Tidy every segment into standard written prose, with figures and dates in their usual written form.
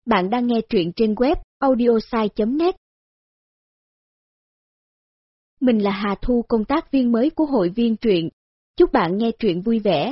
Bạn đang nghe truyện trên web audiosai.net. Mình là Hà Thu, công tác viên mới của hội viên truyện. Chúc bạn nghe truyện vui vẻ.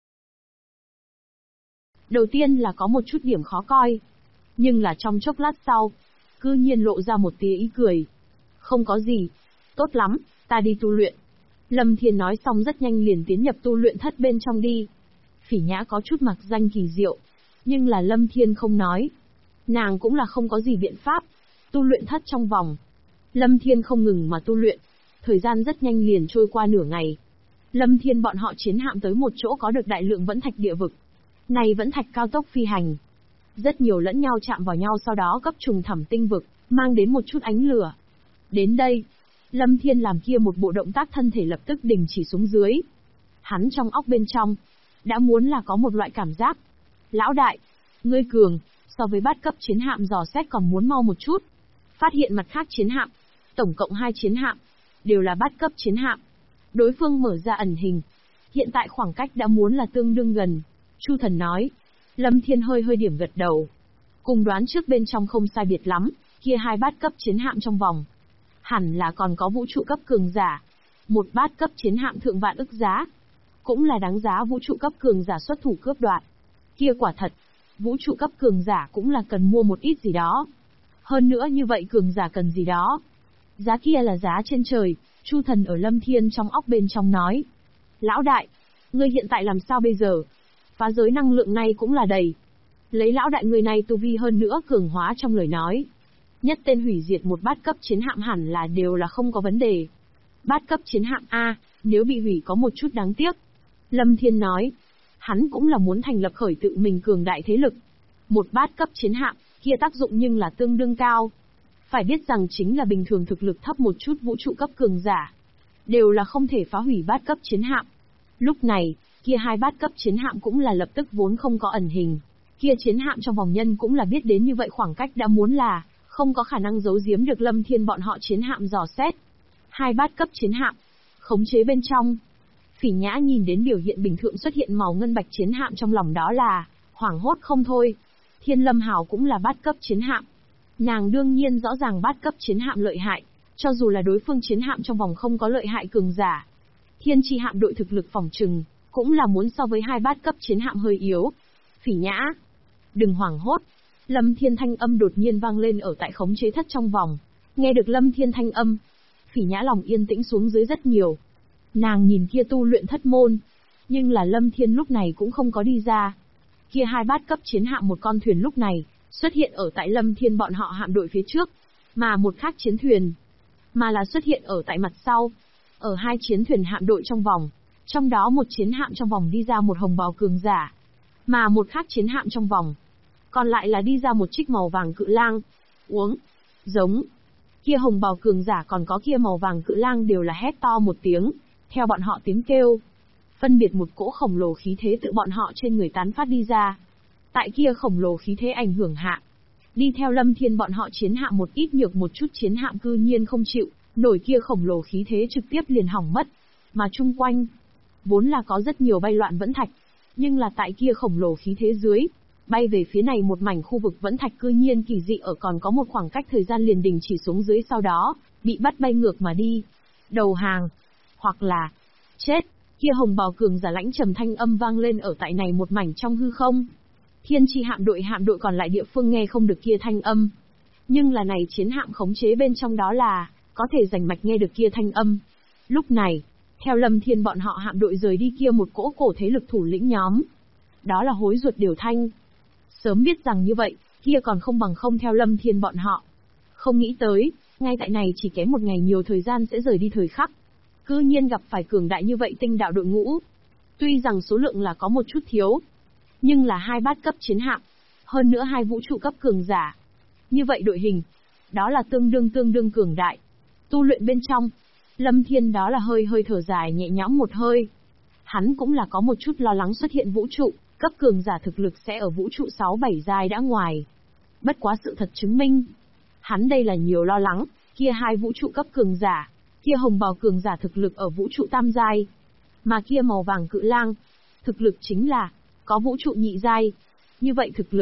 Đầu tiên là có một chút điểm khó coi, nhưng là trong chốc lát sau, cư nhiên lộ ra một tia ý cười. Không có gì, tốt lắm, ta đi tu luyện. Lâm Thiên nói xong rất nhanh liền tiến nhập tu luyện thất bên trong đi. Phỉ Nhã có chút mặc danh kỳ diệu, nhưng là Lâm Thiên không nói. Nàng cũng là không có gì biện pháp. Tu luyện thất trong vòng, Lâm Thiên không ngừng mà tu luyện. Thời gian rất nhanh liền trôi qua nửa ngày. Lâm Thiên bọn họ chiến hạm tới một chỗ có được đại lượng vẫn thạch địa vực. Này vẫn thạch cao tốc phi hành. Rất nhiều lẫn nhau chạm vào nhau, sau đó cấp trùng thẳm tinh vực, mang đến một chút ánh lửa. Đến đây, Lâm Thiên làm kia một bộ động tác thân thể lập tức đình chỉ xuống dưới. Hắn trong óc bên trong, đã muốn là có một loại cảm giác. Lão đại, ngươi cường, so với bát cấp chiến hạm dò xét còn muốn mau một chút. Phát hiện mặt khác chiến hạm, tổng cộng 2 chiến hạm, đều là bát cấp chiến hạm. Đối phương mở ra ẩn hình. Hiện tại khoảng cách đã muốn là tương đương gần. Chu Thần nói. Lâm Thiên hơi điểm gật đầu. Cùng đoán trước bên trong không sai biệt lắm, kia 2 bát cấp chiến hạm trong vòng. Hẳn là còn có vũ trụ cấp cường giả. Một bát cấp chiến hạm thượng vạn ức giá. Cũng là đáng giá vũ trụ cấp cường giả xuất thủ cướp đoạt. Kia quả thật, vũ trụ cấp cường giả cũng là cần mua một ít gì đó. Hơn nữa như vậy cường giả cần gì đó. Giá kia là giá trên trời. Chu Thần ở Lâm Thiên trong óc bên trong nói. Lão đại, ngươi hiện tại làm sao bây giờ? Phá giới năng lượng này cũng là đầy. Lấy lão đại người này tu vi hơn nữa cường hóa trong lời nói. Nhất tên hủy diệt một bát cấp chiến hạm hẳn là đều là không có vấn đề. Bát cấp chiến hạm A, nếu bị hủy có một chút đáng tiếc. Lâm Thiên nói. Hắn cũng là muốn thành lập khởi tự mình cường đại thế lực. Một bát cấp chiến hạm, kia tác dụng nhưng là tương đương cao. Phải biết rằng chính là bình thường thực lực thấp một chút vũ trụ cấp cường giả, đều là không thể phá hủy bát cấp chiến hạm. Lúc này, kia 2 bát cấp chiến hạm cũng là lập tức vốn không có ẩn hình. Kia chiến hạm trong vòng nhân cũng là biết đến như vậy khoảng cách đã muốn là, không có khả năng giấu giếm được Lâm Thiên bọn họ chiến hạm dò xét. 2 bát cấp chiến hạm, khống chế bên trong. Phỉ Nhã nhìn đến biểu hiện bình thường xuất hiện màu ngân bạch chiến hạm trong lòng đó là, hoảng hốt không thôi. Thiên Lâm Hào cũng là bát cấp chiến hạm. Nàng đương nhiên rõ ràng bát cấp chiến hạm lợi hại, cho dù là đối phương chiến hạm trong vòng không có lợi hại cường giả. Thiên Chi hạm đội thực lực phỏng trừng, cũng là muốn so với 2 bát cấp chiến hạm hơi yếu. Phỉ Nhã, đừng hoảng hốt. Lâm Thiên thanh âm đột nhiên vang lên ở tại khống chế thất trong vòng. Nghe được Lâm Thiên thanh âm, Phỉ Nhã lòng yên tĩnh xuống dưới rất nhiều. Nàng nhìn kia tu luyện thất môn, nhưng là Lâm Thiên lúc này cũng không có đi ra. Kia 2 bát cấp chiến hạm một con thuyền lúc này xuất hiện ở tại Lâm Thiên bọn họ hạm đội phía trước, mà một khác chiến thuyền mà là xuất hiện ở tại mặt sau. Ở 2 chiến thuyền hạm đội trong vòng, trong đó một chiến hạm trong vòng đi ra một hồng bào cường giả, mà một khác chiến hạm trong vòng còn lại là đi ra một trích màu vàng cự lang. Uống, giống. Kia hồng bào cường giả còn có kia màu vàng cự lang đều là hét to một tiếng, theo bọn họ tiếng kêu, phân biệt một cỗ khổng lồ khí thế tự bọn họ trên người tán phát đi ra. Tại kia khổng lồ khí thế ảnh hưởng hạ, đi theo Lâm Thiên bọn họ chiến hạm một ít nhược một chút chiến hạm cư nhiên không chịu nổi kia khổng lồ khí thế, trực tiếp liền hỏng mất. Mà chung quanh vốn là có rất nhiều bay loạn vẫn thạch, nhưng là tại kia khổng lồ khí thế dưới, bay về phía này một mảnh khu vực vẫn thạch cư nhiên kỳ dị ở còn có một khoảng cách thời gian liền đình chỉ xuống dưới, sau đó bị bắt bay ngược mà đi. Đầu hàng, hoặc là chết. Kia hồng bào cường giả lãnh trầm thanh âm vang lên ở tại này một mảnh trong hư không. Thiên Chi hạm đội còn lại địa phương nghe không được kia thanh âm, nhưng là này chiến hạm khống chế bên trong đó là có thể rành mạch nghe được kia thanh âm. Lúc này, theo Lâm Thiên bọn họ hạm đội rời đi kia một cỗ cổ thế lực thủ lĩnh nhóm, đó là Hối Ruột Điều Thanh. Sớm biết rằng như vậy, kia còn không bằng không theo Lâm Thiên bọn họ. Không nghĩ tới, ngay tại này chỉ kém một ngày nhiều thời gian sẽ rời đi thời khắc, cư nhiên gặp phải cường đại như vậy tinh đạo đội ngũ. Tuy rằng số lượng là có một chút thiếu, nhưng là 2 bát cấp chiến hạm, hơn nữa 2 vũ trụ cấp cường giả. Như vậy đội hình, đó là tương đương cường đại. Tu luyện bên trong, Lâm Thiên đó là hơi thở dài nhẹ nhõm một hơi. Hắn cũng là có một chút lo lắng xuất hiện vũ trụ cấp cường giả thực lực sẽ ở vũ trụ 6-7 giai đã ngoài. Bất quá sự thật chứng minh, hắn đây là nhiều lo lắng, kia 2 vũ trụ cấp cường giả, kia hồng bào cường giả thực lực ở vũ trụ tam giai, mà kia màu vàng cự lang, thực lực chính là có vũ trụ nhị giai. Như vậy thực lực,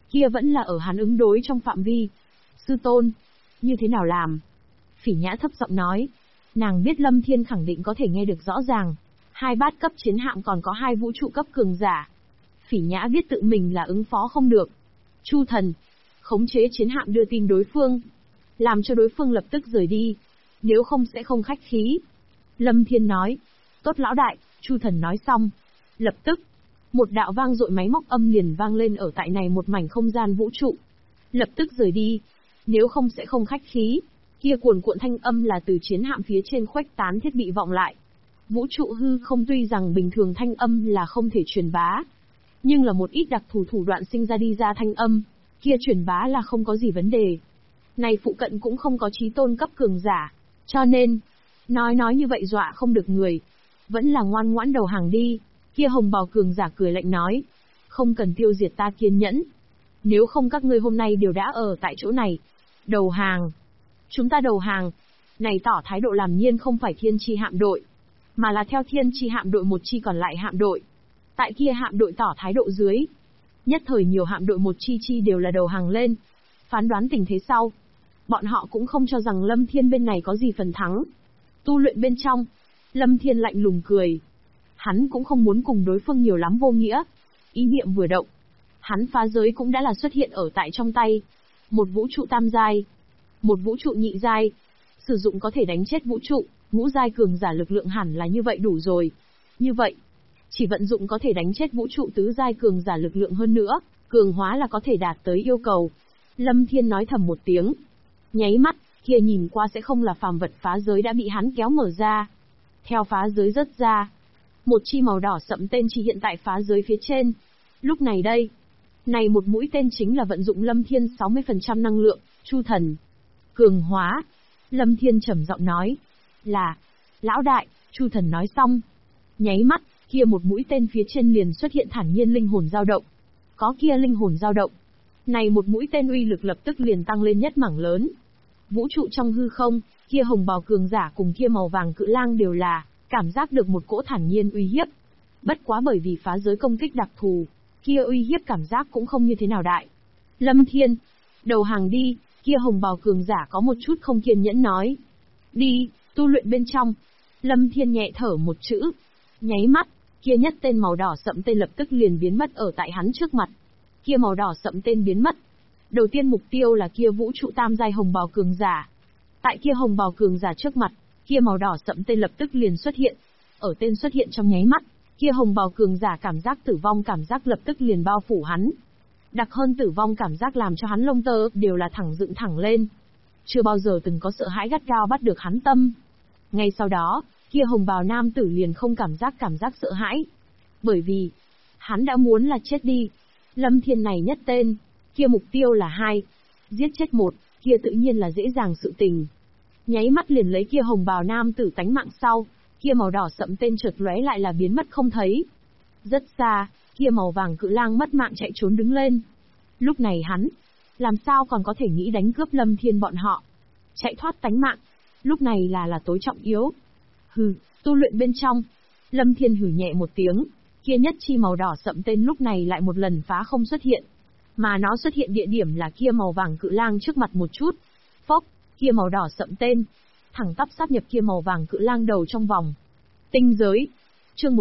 kia vẫn là ở hắn ứng đối trong phạm vi. Sư tôn, như thế nào làm? Phỉ Nhã thấp giọng nói. Nàng biết Lâm Thiên khẳng định có thể nghe được rõ ràng. 2 bát cấp chiến hạm còn có 2 vũ trụ cấp cường giả. Phỉ Nhã biết tự mình là ứng phó không được. Chu thần, khống chế chiến hạm đưa tin đối phương, làm cho đối phương lập tức rời đi, nếu không sẽ không khách khí. Lâm Thiên nói. Tốt lão đại. Chu thần nói xong. Lập tức, một đạo vang dội máy móc âm liền vang lên ở tại này một mảnh không gian vũ trụ. Lập tức rời đi, nếu không sẽ không khách khí. Kia cuồn cuộn thanh âm là từ chiến hạm phía trên khuếch tán thiết bị vọng lại. Vũ trụ hư không tuy rằng bình thường thanh âm là không thể truyền bá, nhưng là một ít đặc thù thủ đoạn sinh ra đi ra thanh âm, kia truyền bá là không có gì vấn đề. Này phụ cận cũng không có chí tôn cấp cường giả, cho nên, nói như vậy dọa không được người. Vẫn là ngoan ngoãn đầu hàng đi. Kia hồng bào cường giả cười lạnh nói. Không cần tiêu diệt ta kiên nhẫn. Nếu không các ngươi hôm nay đều đã ở tại chỗ này. Đầu hàng. Chúng ta đầu hàng. Này tỏ thái độ làm nhiên không phải thiên chi hạm đội, mà là theo thiên chi hạm đội một chi còn lại hạm đội. Tại kia hạm đội tỏ thái độ dưới, nhất thời nhiều hạm đội một chi đều là đầu hàng lên. Phán đoán tình thế sau, bọn họ cũng không cho rằng Lâm Thiên bên này có gì phần thắng. Tu luyện bên trong, Lâm Thiên lạnh lùng cười. Hắn cũng không muốn cùng đối phương nhiều lắm vô nghĩa. Ý niệm vừa động, hắn phá giới cũng đã là xuất hiện ở tại trong tay. Một vũ trụ tam giai, một vũ trụ nhị giai, sử dụng có thể đánh chết vũ trụ, ngũ giai cường giả lực lượng hẳn là như vậy đủ rồi. Như vậy, chỉ vận dụng có thể đánh chết vũ trụ tứ giai cường giả lực lượng hơn nữa, cường hóa là có thể đạt tới yêu cầu. Lâm Thiên nói thầm một tiếng. Nháy mắt, kia nhìn qua sẽ không là phàm vật phá giới đã bị hắn kéo mở ra. Theo phá giới rớt ra, một chi màu đỏ sậm tên chỉ hiện tại phá giới phía trên. Lúc này đây, này một mũi tên chính là vận dụng Lâm Thiên 60% năng lượng, Chu thần. Cường hóa. Lâm Thiên trầm giọng nói. Là, lão đại. Chu thần nói xong. Nháy mắt, kia một mũi tên phía trên liền xuất hiện thản nhiên linh hồn dao động. Có kia linh hồn dao động, này một mũi tên uy lực lập tức liền tăng lên nhất mảng lớn. Vũ trụ trong hư không, kia hồng bào cường giả cùng kia màu vàng cự lang đều là cảm giác được một cỗ thản nhiên uy hiếp. Bất quá bởi vì phá giới công kích đặc thù, kia uy hiếp cảm giác cũng không như thế nào đại. Lâm Thiên, đầu hàng đi. Kia hồng bào cường giả có một chút không kiên nhẫn nói. Đi, tu luyện bên trong. Lâm Thiên nhẹ thở một chữ. Nháy mắt, kia nhất tên màu đỏ sậm tên lập tức liền biến mất ở tại hắn trước mặt. Kia màu đỏ sậm tên biến mất. Đầu tiên mục tiêu là kia vũ trụ tam giai hồng bào cường giả. Tại kia hồng bào cường giả trước mặt, kia màu đỏ sậm tên lập tức liền xuất hiện. Ở tên xuất hiện trong nháy mắt, kia hồng bào cường giả cảm giác tử vong cảm giác lập tức liền bao phủ hắn. Đặc hơn tử vong cảm giác làm cho hắn lông tơ đều là thẳng dựng thẳng lên. Chưa bao giờ từng có sợ hãi gắt gao bắt được hắn tâm. Ngay sau đó, kia hồng bào nam tử liền không cảm giác sợ hãi. Bởi vì, hắn đã muốn là chết đi. Lâm Thiên này nhất tên, kia mục tiêu là 2. Giết chết 1, kia tự nhiên là dễ dàng sự tình. Nháy mắt liền lấy kia hồng bào nam tử tánh mạng sau, kia màu đỏ sậm tên chợt lóe lại là biến mất không thấy. Rất xa, kia màu vàng cự lang mất mạng chạy trốn đứng lên. Lúc này hắn, làm sao còn có thể nghĩ đánh cướp Lâm Thiên bọn họ. Chạy thoát tánh mạng, lúc này là tối trọng yếu. Hừ, tu luyện bên trong. Lâm Thiên hừ nhẹ một tiếng, kia nhất chi màu đỏ sậm tên lúc này lại một lần phá không xuất hiện. Mà nó xuất hiện địa điểm là kia màu vàng cự lang trước mặt một chút. Phốc, kia màu đỏ sậm tên, thẳng tắp sát nhập kia màu vàng cự lang đầu trong vòng. Tinh giới. Chương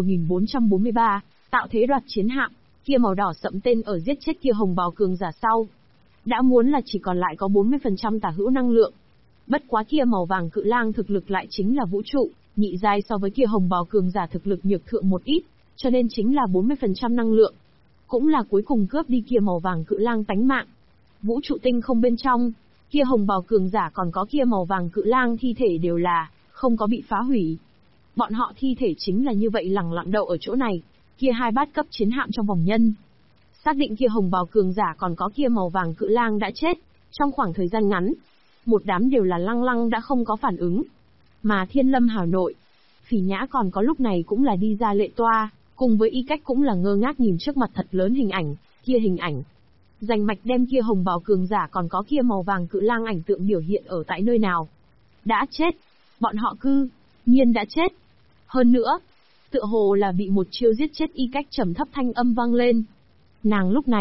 1443, tạo thế đoạt chiến hạm. Kia màu đỏ sậm tên ở giết chết kia hồng bào cường giả sau, đã muốn là chỉ còn lại có 40% tả hữu năng lượng. Bất quá kia màu vàng cự lang thực lực lại chính là vũ trụ nhị giai, so với kia hồng bào cường giả thực lực nhược thượng một ít, cho nên chính là 40% năng lượng. Cũng là cuối cùng cướp đi kia màu vàng cự lang tánh mạng. Vũ trụ tinh không bên trong, kia hồng bào cường giả còn có kia màu vàng cự lang thi thể đều là không có bị phá hủy. Bọn họ thi thể chính là như vậy lẳng lặng đậu ở chỗ này, kia 2 bát cấp chiến hạm trong vòng nhân. Xác định kia hồng bào cường giả còn có kia màu vàng cự lang đã chết, trong khoảng thời gian ngắn, một đám đều là lăng lăng đã không có phản ứng. Mà Thiên Lâm Hào nội, Phỉ Nhã còn có lúc này cũng là đi ra lệ toa, cùng với Y Cách cũng là ngơ ngác nhìn trước mặt thật lớn hình ảnh, kia hình ảnh. Rành mạch đem kia hồng bào cường giả còn có kia màu vàng cự lang ảnh tượng biểu hiện ở tại nơi nào. Đã chết. Bọn họ cư nhiên đã chết. Hơn nữa, tựa hồ là bị một chiêu giết chết Y Cách trầm thấp thanh âm vang lên. Nàng lúc này,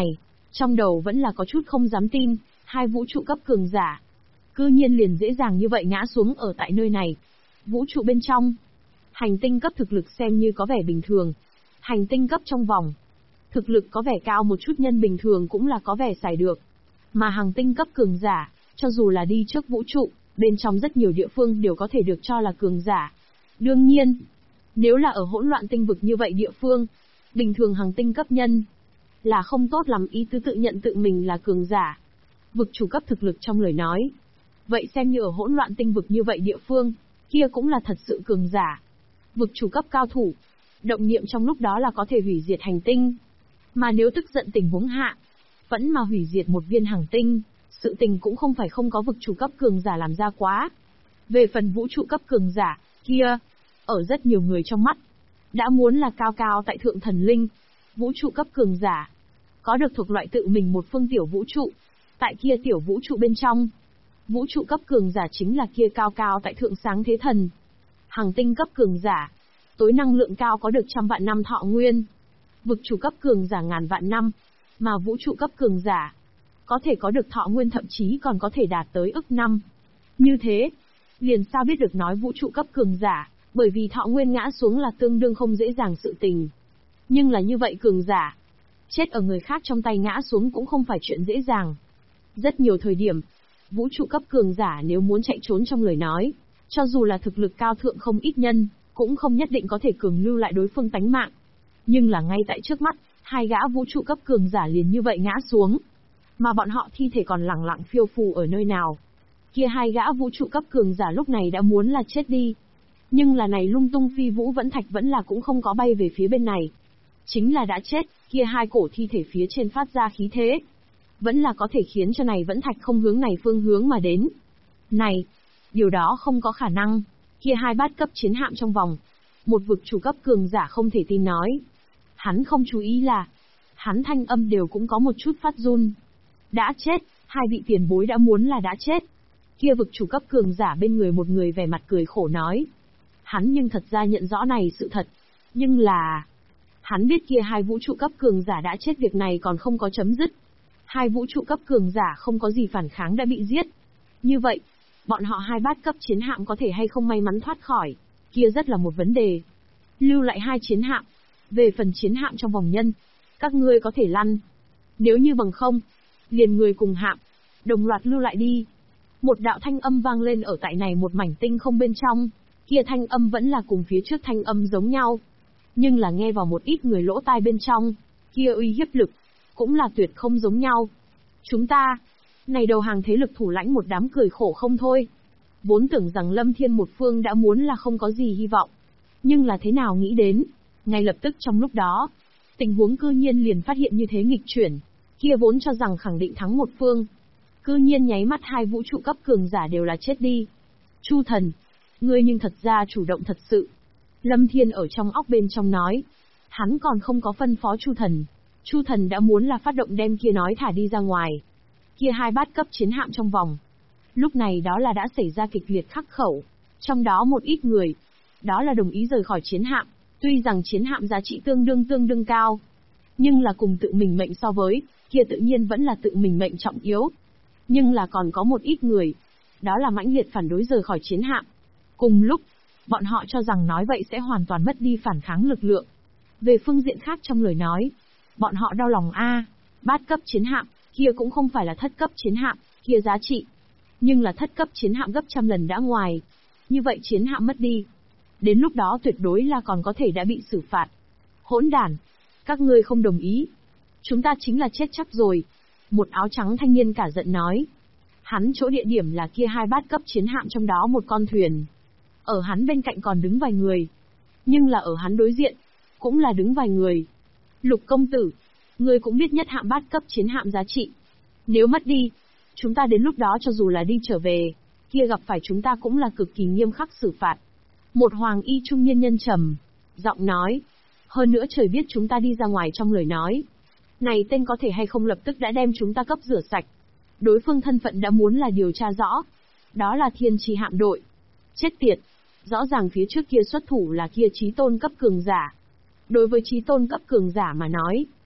Trong đầu vẫn là có chút không dám tin, hai vũ trụ cấp cường giả. Cư nhiên liền dễ dàng như vậy ngã xuống ở tại nơi này. Vũ trụ bên trong, hành tinh cấp thực lực xem như có vẻ bình thường. Hành tinh cấp trong vòng, thực lực có vẻ cao một chút nhân bình thường cũng là có vẻ xài được. Mà hành tinh cấp cường giả, cho dù là đi trước vũ trụ, bên trong rất nhiều địa phương đều có thể được cho là cường giả. Đương nhiên, nếu là ở hỗn loạn tinh vực như vậy địa phương, bình thường hành tinh cấp nhân là không tốt lắm ý tứ tự nhận tự mình là cường giả. Vực chủ cấp thực lực trong lời nói. Vậy xem như ở hỗn loạn tinh vực như vậy địa phương, kia cũng là thật sự cường giả. Vực chủ cấp cao thủ, động niệm trong lúc đó là có thể hủy diệt hành tinh. Mà nếu tức giận tình huống hạ, vẫn mà hủy diệt một viên hành tinh, sự tình cũng không phải không có vực chủ cấp cường giả làm ra quá. Về phần vũ trụ cấp cường giả, kia, ở rất nhiều người trong mắt, đã muốn là cao cao tại thượng thần linh. Vũ trụ cấp cường giả, có được thuộc loại tự mình một phương tiểu vũ trụ. Tại kia tiểu vũ trụ bên trong, vũ trụ cấp cường giả chính là kia cao cao tại thượng sáng thế thần. Hành tinh cấp cường giả, tối năng lượng cao có được 100 vạn năm thọ nguyên. Vực chủ cấp cường giả ngàn vạn năm, mà vũ trụ cấp cường giả, có thể có được thọ nguyên thậm chí còn có thể đạt tới ức năm. Như thế, liền sao biết được nói vũ trụ cấp cường giả, bởi vì thọ nguyên ngã xuống là tương đương không dễ dàng sự tình. Nhưng là như vậy cường giả, chết ở người khác trong tay ngã xuống cũng không phải chuyện dễ dàng. Rất nhiều thời điểm, vũ trụ cấp cường giả nếu muốn chạy trốn trong lời nói, cho dù là thực lực cao thượng không ít nhân, cũng không nhất định có thể cường lưu lại đối phương tánh mạng. Nhưng là ngay tại trước mắt, hai gã vũ trụ cấp cường giả liền như vậy ngã xuống. Mà bọn họ thi thể còn lẳng lặng phiêu phù ở nơi nào. Kia hai gã vũ trụ cấp cường giả lúc này đã muốn là chết đi. Nhưng là này lung tung phi vũ vẫn thạch vẫn là cũng không có bay về phía bên này. Chính là đã chết, kia hai cổ thi thể phía trên phát ra khí thế. Vẫn là có thể khiến cho này vẫn thạch không hướng này phương hướng mà đến. Này, điều đó không có khả năng. Kia hai bát cấp chiến hạm trong vòng. Một vực chủ cấp cường giả không thể tin nói. Hắn không chú ý là, hắn thanh âm đều cũng có một chút phát run. Đã chết, hai vị tiền bối đã muốn là đã chết. Kia vực chủ cấp cường giả bên người một người vẻ mặt cười khổ nói. Hắn nhưng thật ra nhận rõ này sự thật. Nhưng là, hắn biết kia hai vũ trụ cấp cường giả đã chết việc này còn không có chấm dứt. Hai vũ trụ cấp cường giả không có gì phản kháng đã bị giết. Như vậy, bọn họ hai bát cấp chiến hạm có thể hay không may mắn thoát khỏi, kia rất là một vấn đề. Lưu lại hai chiến hạm. Về phần chiến hạm trong vòng nhân, các ngươi có thể lăn. Nếu như bằng không, liền người cùng hạm, đồng loạt lưu lại đi. Một đạo thanh âm vang lên ở tại này một mảnh tinh không bên trong, kia thanh âm vẫn là cùng phía trước thanh âm giống nhau. Nhưng là nghe vào một ít người lỗ tai bên trong, kia uy hiếp lực, cũng là tuyệt không giống nhau. Chúng ta, này đầu hàng thế lực thủ lãnh một đám cười khổ không thôi. Vốn tưởng rằng Lâm Thiên một phương đã muốn là không có gì hy vọng. Nhưng là thế nào nghĩ đến, ngay lập tức trong lúc đó, tình huống cư nhiên liền phát hiện như thế nghịch chuyển. Kia vốn cho rằng khẳng định thắng một phương, cư nhiên nháy mắt hai vũ trụ cấp cường giả đều là chết đi. Chu thần, ngươi nhưng thật ra chủ động thật sự. Lâm Thiên ở trong óc bên trong nói. Hắn còn không có phân phó Chu thần. Chu thần đã muốn là phát động đem kia nói thả đi ra ngoài. Kia hai bát cấp chiến hạm trong vòng. Lúc này đó là đã xảy ra kịch liệt khắc khẩu. Trong đó một ít người, đó là đồng ý rời khỏi chiến hạm. Tuy rằng chiến hạm giá trị tương đương cao, nhưng là cùng tự mình mệnh so với, kia tự nhiên vẫn là tự mình mệnh trọng yếu. Nhưng là còn có một ít người, đó là mãnh liệt phản đối rời khỏi chiến hạm. Cùng lúc, bọn họ cho rằng nói vậy sẽ hoàn toàn mất đi phản kháng lực lượng. Về phương diện khác trong lời nói, bọn họ đau lòng bát cấp chiến hạm, kia cũng không phải là thất cấp chiến hạm, kia giá trị. Nhưng là thất cấp chiến hạm gấp trăm lần đã ngoài. Như vậy chiến hạm mất đi. Đến lúc đó tuyệt đối là còn có thể đã bị xử phạt. Hỗn đản, các ngươi không đồng ý. Chúng ta chính là chết chắc rồi. Một áo trắng thanh niên cả giận nói. Hắn chỗ địa điểm là kia hai bát cấp chiến hạm trong đó một con thuyền. Ở hắn bên cạnh còn đứng vài người. Nhưng là ở hắn đối diện, cũng là đứng vài người. Lục công tử, ngươi cũng biết nhất hạm bát cấp chiến hạm giá trị. Nếu mất đi, chúng ta đến lúc đó cho dù là đi trở về, kia gặp phải chúng ta cũng là cực kỳ nghiêm khắc xử phạt. Một hoàng y trung niên nhân trầm giọng nói. Hơn nữa trời biết chúng ta đi ra ngoài trong lời nói. Này tên có thể hay không lập tức đã đem chúng ta cấp rửa sạch. Đối phương thân phận đã muốn là điều tra rõ. Đó là thiên trì hạm đội. Chết tiệt. Rõ ràng phía trước kia xuất thủ là kia chí tôn cấp cường giả. Đối với chí tôn cấp cường giả mà nói,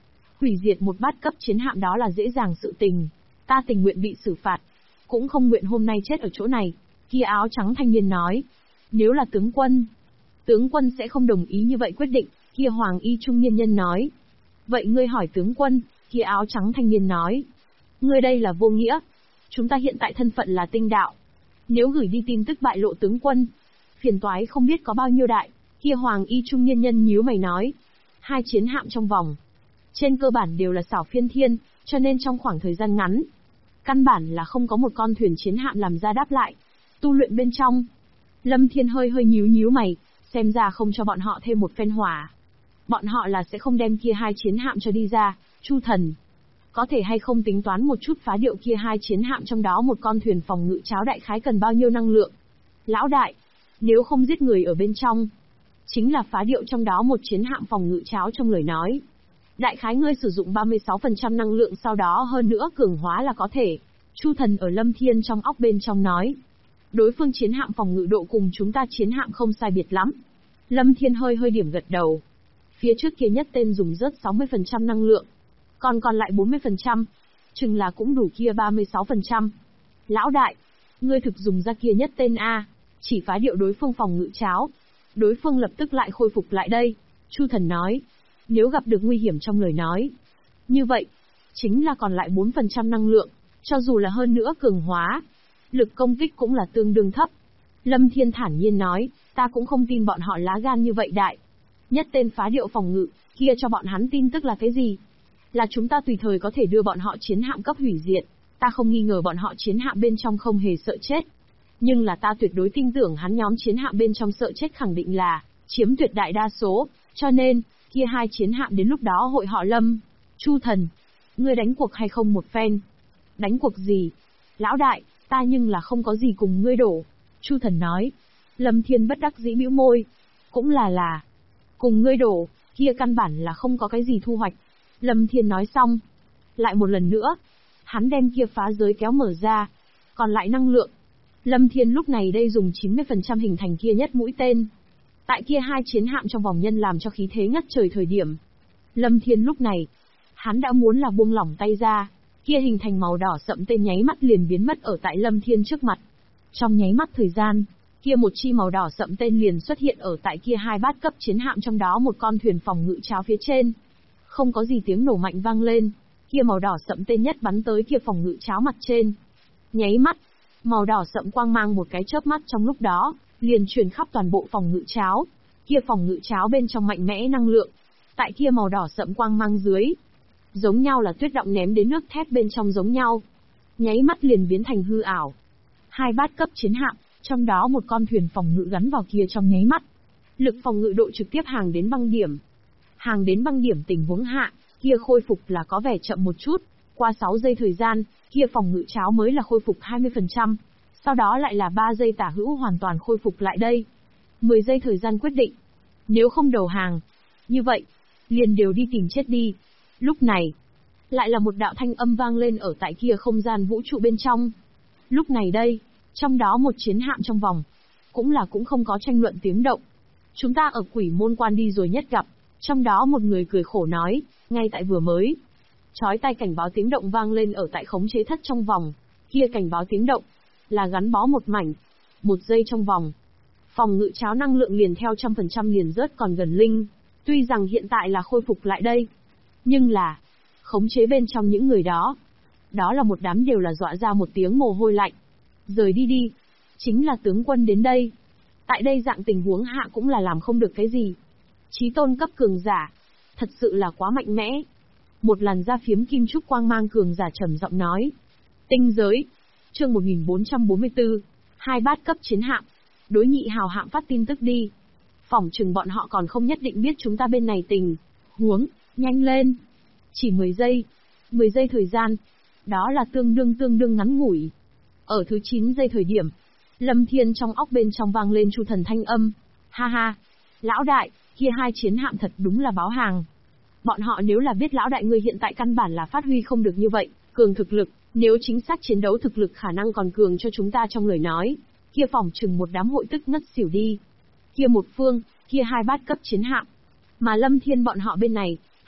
Hủy diệt một bát cấp chiến hạm đó là dễ dàng sự tình. Ta tình nguyện bị xử phạt. Cũng không nguyện hôm nay chết ở chỗ này. Kia áo trắng thanh niên nói. Nếu là tướng quân sẽ không đồng ý như vậy quyết định. Kia hoàng y trung niên nhân nói. Vậy ngươi hỏi tướng quân, kia áo trắng thanh niên nói. Ngươi đây là vô nghĩa. Chúng ta hiện tại thân phận là tinh đạo. Nếu gửi đi tin tức bại lộ tướng quân, phiền toái không biết có bao nhiêu đại. Kia hoàng y trung niên nhân nhíu mày nói. 2 chiến hạm trong vòng. Trên cơ bản đều là xảo phiên thiên, cho nên trong khoảng thời gian ngắn, căn bản là không có một con thuyền chiến hạm làm ra đáp lại. Tu luyện bên trong. Lâm Thiên hơi nhíu mày, xem ra không cho bọn họ thêm một phen hỏa. Bọn họ là sẽ không đem kia 2 chiến hạm cho đi ra. Chu thần, có thể hay không tính toán một chút phá điệu kia 2 chiến hạm trong đó một con thuyền phòng ngự cháo đại khái cần bao nhiêu năng lượng? Lão đại, nếu không giết người ở bên trong, chính là phá điệu trong đó một chiến hạm phòng ngự cháo trong lời nói. Đại khái ngươi sử dụng 36% năng lượng sau đó hơn nữa cường hóa là có thể. Chu thần ở Lâm Thiên trong óc bên trong nói. Đối phương chiến hạm phòng ngự độ cùng chúng ta chiến hạm không sai biệt lắm. Lâm Thiên hơi điểm gật đầu. Phía trước kia nhất tên dùng rớt 60% năng lượng. Còn lại 40%. Chừng là cũng đủ kia 36%. Lão đại, ngươi thực dùng ra kia nhất tên A. Chỉ phá điệu đối phương phòng ngự cháo. Đối phương lập tức lại khôi phục lại đây. Chu thần nói. Nếu gặp được nguy hiểm trong lời nói. Như vậy, chính là còn lại 4% năng lượng. Cho dù là hơn nữa cường hóa, lực công kích cũng là tương đương thấp. Lâm Thiên thản nhiên nói, ta cũng không tin bọn họ lá gan như vậy đại. Nhất tên phá điệu phòng ngự, kia cho bọn hắn tin tức là cái gì? Là chúng ta tùy thời có thể đưa bọn họ chiến hạm cấp hủy diệt. Ta không nghi ngờ bọn họ chiến hạm bên trong không hề sợ chết. Nhưng là ta tuyệt đối tin tưởng hắn nhóm chiến hạm bên trong sợ chết khẳng định là chiếm tuyệt đại đa số, cho nên kia 2 chiến hạm đến lúc đó hội họ Lâm. Chu thần, ngươi đánh cuộc hay không một phen? Đánh cuộc gì? Lão đại, ta nhưng là không có gì cùng ngươi đổ. Chu thần nói. Lâm Thiên bất đắc dĩ bĩu môi. Cũng là cùng ngươi đổ, kia căn bản là không có cái gì thu hoạch. Lâm Thiên nói xong. Lại một lần nữa, hắn đem kia phá giới kéo mở ra. Còn lại năng lượng. Lâm Thiên lúc này đây dùng 90% hình thành kia nhất mũi tên. Tại kia 2 chiến hạm trong vòng nhân làm cho khí thế ngất trời thời điểm. Lâm Thiên lúc này, hắn đã muốn là buông lỏng tay ra. Kia hình thành màu đỏ sậm tên nháy mắt liền biến mất ở tại Lâm Thiên trước mặt. Trong nháy mắt thời gian, kia một chi màu đỏ sậm tên liền xuất hiện ở tại kia 2 bát cấp chiến hạm trong đó một con thuyền phòng ngự cháo phía trên. Không có gì tiếng nổ mạnh vang lên, kia màu đỏ sậm tên nhất bắn tới kia phòng ngự cháo mặt trên. Nháy mắt, màu đỏ sậm quang mang một cái chớp mắt trong lúc đó, liền truyền khắp toàn bộ phòng ngự cháo. Kia phòng ngự cháo bên trong mạnh mẽ năng lượng, tại kia màu đỏ sậm quang mang dưới, giống nhau là tuyết động ném đến nước thép bên trong giống nhau. Nháy mắt liền biến thành hư ảo. 2 bát cấp chiến hạm, trong đó một con thuyền phòng ngự gắn vào kia trong nháy mắt. Lực phòng ngự độ trực tiếp hàng đến băng điểm. Hàng đến băng điểm tình huống hạ, kia khôi phục là có vẻ chậm một chút. Qua 6 giây thời gian, kia phòng ngự cháo mới là khôi phục 20%. Sau đó lại là 3 giây tả hữu hoàn toàn khôi phục lại đây. 10 giây thời gian quyết định. Nếu không đầu hàng, như vậy, liền đều đi tìm chết đi. Lúc này, lại là một đạo thanh âm vang lên ở tại kia không gian vũ trụ bên trong. Lúc này đây, trong đó một chiến hạm trong vòng, cũng không có tranh luận tiếng động. Chúng ta ở quỷ môn quan đi rồi nhất gặp, trong đó một người cười khổ nói, ngay tại vừa mới. Chói tai cảnh báo tiếng động vang lên ở tại khống chế thất trong vòng, kia cảnh báo tiếng động, là gắn bó một mảnh. 1 giây trong vòng, phòng ngự cháo năng lượng liền theo 100% liền rớt còn gần linh. Tuy rằng hiện tại là khôi phục lại đây, nhưng là, khống chế bên trong những người đó. Đó là một đám đều là dọa ra một tiếng mồ hôi lạnh. Rời đi đi. Chính là tướng quân đến đây. Tại đây dạng tình huống hạ cũng là làm không được cái gì. Chí tôn cấp cường giả. Thật sự là quá mạnh mẽ. Một làn da phiếm kim trúc quang mang cường giả trầm giọng nói. Tinh giới. Chương 1444. 2 bát cấp chiến hạm. Đối nhị hào hạm phát tin tức đi. Phỏng chừng bọn họ còn không nhất định biết chúng ta bên này tình huống. Nhanh lên. Chỉ 10 giây. 10 giây thời gian. Đó là tương đương ngắn ngủi. Ở thứ 9 giây thời điểm, Lâm Thiên trong óc bên trong vang lên Chu thần thanh âm. Ha ha, lão đại, kia 2 chiến hạm thật đúng là báo hàng. Bọn họ nếu là biết lão đại ngươi hiện tại căn bản là phát huy không được như vậy, cường thực lực, nếu chính xác chiến đấu thực lực khả năng còn cường cho chúng ta trong lời nói, kia phỏng chừng một đám hội tức ngất xỉu đi. Kia một phương, kia 2 bát cấp chiến hạm. Mà Lâm Thiên bọn họ bên này,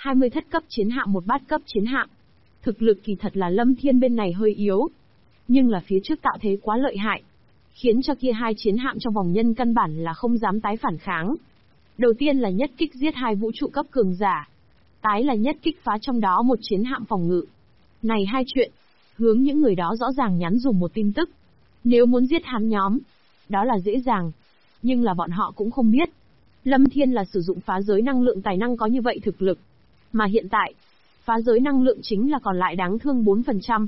20 thất cấp chiến hạm một bát cấp chiến hạm. Thực lực kỳ thật là Lâm Thiên bên này hơi yếu. Nhưng là phía trước tạo thế quá lợi hại. Khiến cho kia hai chiến hạm trong vòng nhân căn bản là không dám tái phản kháng. Đầu tiên là nhất kích giết hai vũ trụ cấp cường giả. Tái là nhất kích phá trong đó một chiến hạm phòng ngự. Này hai chuyện, hướng những người đó rõ ràng nhắn dùng một tin tức. Nếu muốn giết hắn nhóm, đó là dễ dàng. Nhưng là bọn họ cũng không biết. Lâm Thiên là sử dụng phá giới năng lượng tài năng có như vậy thực lực. Mà hiện tại, phá giới năng lượng chính là còn lại đáng thương 4%.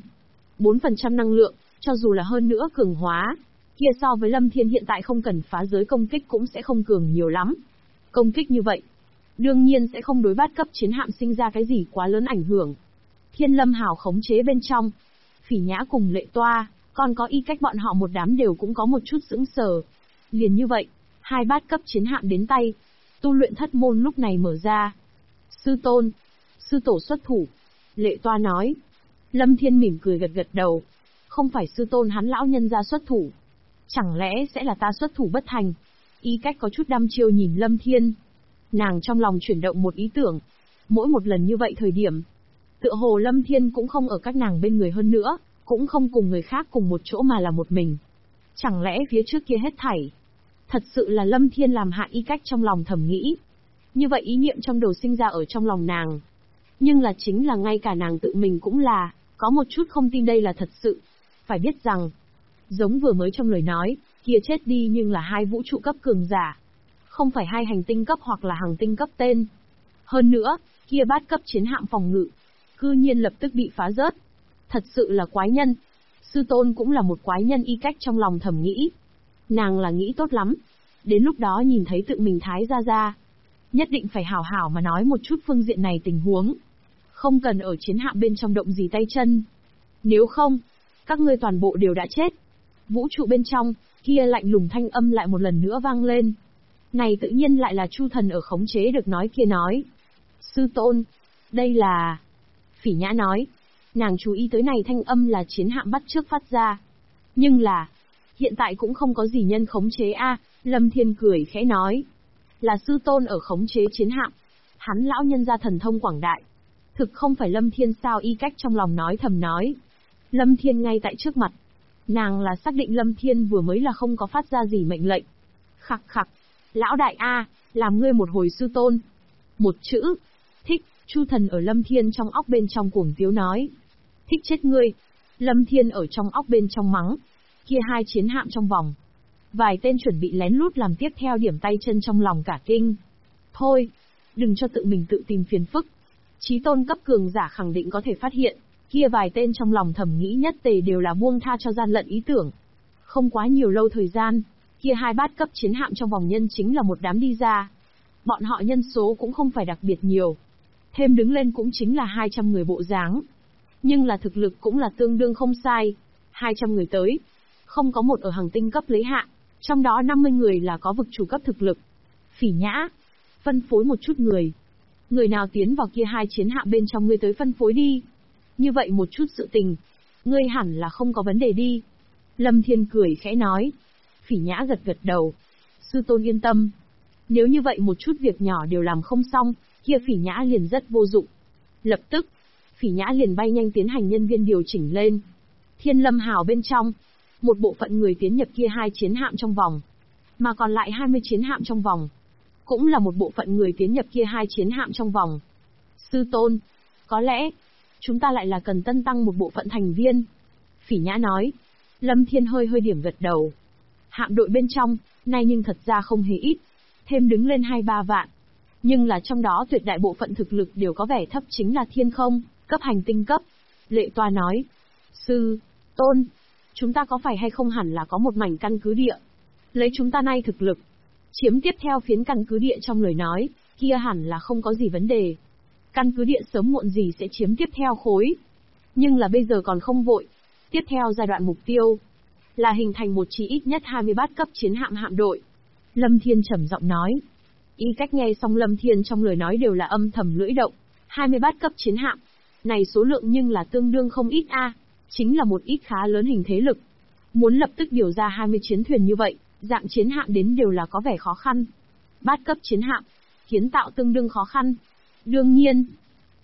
4% năng lượng, cho dù là hơn nữa cường hóa, kia so với Lâm Thiên hiện tại không cần phá giới công kích cũng sẽ không cường nhiều lắm. Công kích như vậy, đương nhiên sẽ không đối bát cấp chiến hạm sinh ra cái gì quá lớn ảnh hưởng. Thiên Lâm Hào khống chế bên trong, Phỉ Nhã cùng Lệ Toa, còn có Y Cách bọn họ một đám đều cũng có một chút sững sờ. Liền như vậy, hai bát cấp chiến hạm đến tay, tu luyện thất môn lúc này mở ra. Sư tôn, sư tổ xuất thủ. Lệ Toa nói. Lâm Thiên mỉm cười gật gật đầu. Không phải sư tôn hắn lão nhân ra xuất thủ. Chẳng lẽ sẽ là ta xuất thủ bất thành? Y Cách có chút đăm chiêu nhìn Lâm Thiên. Nàng trong lòng chuyển động một ý tưởng. Mỗi một lần như vậy thời điểm, tựa hồ Lâm Thiên cũng không ở các nàng bên người hơn nữa, cũng không cùng người khác cùng một chỗ mà là một mình. Chẳng lẽ phía trước kia hết thảy, thật sự là Lâm Thiên làm hại Y Cách trong lòng thầm nghĩ. Như vậy ý niệm trong đầu sinh ra ở trong lòng nàng. Nhưng là chính là ngay cả nàng tự mình cũng là, có một chút không tin đây là thật sự. Phải biết rằng, giống vừa mới trong lời nói, kia chết đi nhưng là hai vũ trụ cấp cường giả. Không phải hai hành tinh cấp hoặc là hàng tinh cấp tên. Hơn nữa, kia bát cấp chiến hạm phòng ngự, cư nhiên lập tức bị phá rớt. Thật sự là quái nhân. Sư tôn cũng là một quái nhân. Y Cách trong lòng thầm nghĩ. Nàng là nghĩ tốt lắm. Đến lúc đó nhìn thấy tự mình thái ra, nhất định phải hảo hảo mà nói một chút phương diện này tình huống. Không cần ở chiến hạm bên trong động gì tay chân. Nếu không, các ngươi toàn bộ đều đã chết. Vũ trụ bên trong, kia lạnh lùng thanh âm lại một lần nữa vang lên. Này tự nhiên lại là Chu Thần ở khống chế được nói kia nói. Sư tôn, đây là... Phỉ Nhã nói. Nàng chú ý tới này thanh âm là chiến hạm bắt trước phát ra. Nhưng là, hiện tại cũng không có gì nhân khống chế a. Lâm Thiên cười khẽ nói. Là sư tôn ở khống chế chiến hạm. Hắn lão nhân gia thần thông quảng đại. Thực không phải Lâm Thiên sao? Y Cách trong lòng nói thầm nói. Lâm Thiên ngay tại trước mặt. Nàng là xác định Lâm Thiên vừa mới là không có phát ra gì mệnh lệnh. Khặc khặc. Lão đại a, làm ngươi một hồi sư tôn. Một chữ. Thích. Chu Thần ở Lâm Thiên trong óc bên trong cuồng tiếu nói. Thích chết ngươi. Lâm Thiên ở trong óc bên trong mắng. Kia hai chiến hạm trong vòng. Vài tên chuẩn bị lén lút làm tiếp theo điểm tay chân trong lòng cả kinh. Thôi, đừng cho tự mình tự tìm phiền phức. Chí tôn cấp cường giả khẳng định có thể phát hiện. Kia vài tên trong lòng thầm nghĩ nhất tề đều là buông tha cho gian lận ý tưởng. Không quá nhiều lâu thời gian, kia hai bát cấp chiến hạm trong vòng nhân chính là một đám đi ra. Bọn họ nhân số cũng không phải đặc biệt nhiều. Thêm đứng lên cũng chính là 200 người bộ dáng. Nhưng là thực lực cũng là tương đương không sai. 200 người tới. Không có một ở hàng tinh cấp lấy hạ. Trong đó 50 người là có vực chủ cấp thực lực. Phỉ Nhã, phân phối một chút người. Người nào tiến vào kia hai chiến hạm bên trong ngươi tới phân phối đi. Như vậy một chút sự tình. Ngươi hẳn là không có vấn đề đi. Lâm Thiên cười khẽ nói. Phỉ Nhã gật gật đầu. Sư tôn yên tâm. Nếu như vậy một chút việc nhỏ đều làm không xong, kia Phỉ Nhã liền rất vô dụng. Lập tức, Phỉ Nhã liền bay nhanh tiến hành nhân viên điều chỉnh lên. Thiên Lâm Hào bên trong, một bộ phận người tiến nhập kia hai chiến hạm trong vòng. Mà còn lại 20 chiến hạm trong vòng. Cũng là một bộ phận người tiến nhập kia hai chiến hạm trong vòng. Sư tôn, có lẽ, chúng ta lại là cần tân tăng một bộ phận thành viên. Phỉ Nhã nói. Lâm Thiên hơi điểm gật đầu. Hạm đội bên trong, nay nhưng thật ra không hề ít. Thêm đứng lên 2-3 vạn. Nhưng là trong đó tuyệt đại bộ phận thực lực đều có vẻ thấp chính là thiên không, cấp hành tinh cấp. Lệ Toa nói. Sư, tôn, chúng ta có phải hay không hẳn là có một mảnh căn cứ địa. Lấy chúng ta nay thực lực, chiếm tiếp theo phiến căn cứ địa trong lời nói, kia hẳn là không có gì vấn đề. Căn cứ địa sớm muộn gì sẽ chiếm tiếp theo khối. Nhưng là bây giờ còn không vội. Tiếp theo giai đoạn mục tiêu là hình thành một chí ít nhất 20 bát cấp chiến hạm hạm đội. Lâm Thiên trầm giọng nói. Y Cách nghe xong Lâm Thiên trong lời nói đều là âm thầm lưỡi động. 20 bát cấp chiến hạm. Này số lượng nhưng là tương đương không ít a, chính là một ít khá lớn hình thế lực. Muốn lập tức điều ra 20 chiến thuyền như vậy, dạng chiến hạm đến đều là có vẻ khó khăn. Bát cấp chiến hạm, kiến tạo tương đương khó khăn. Đương nhiên,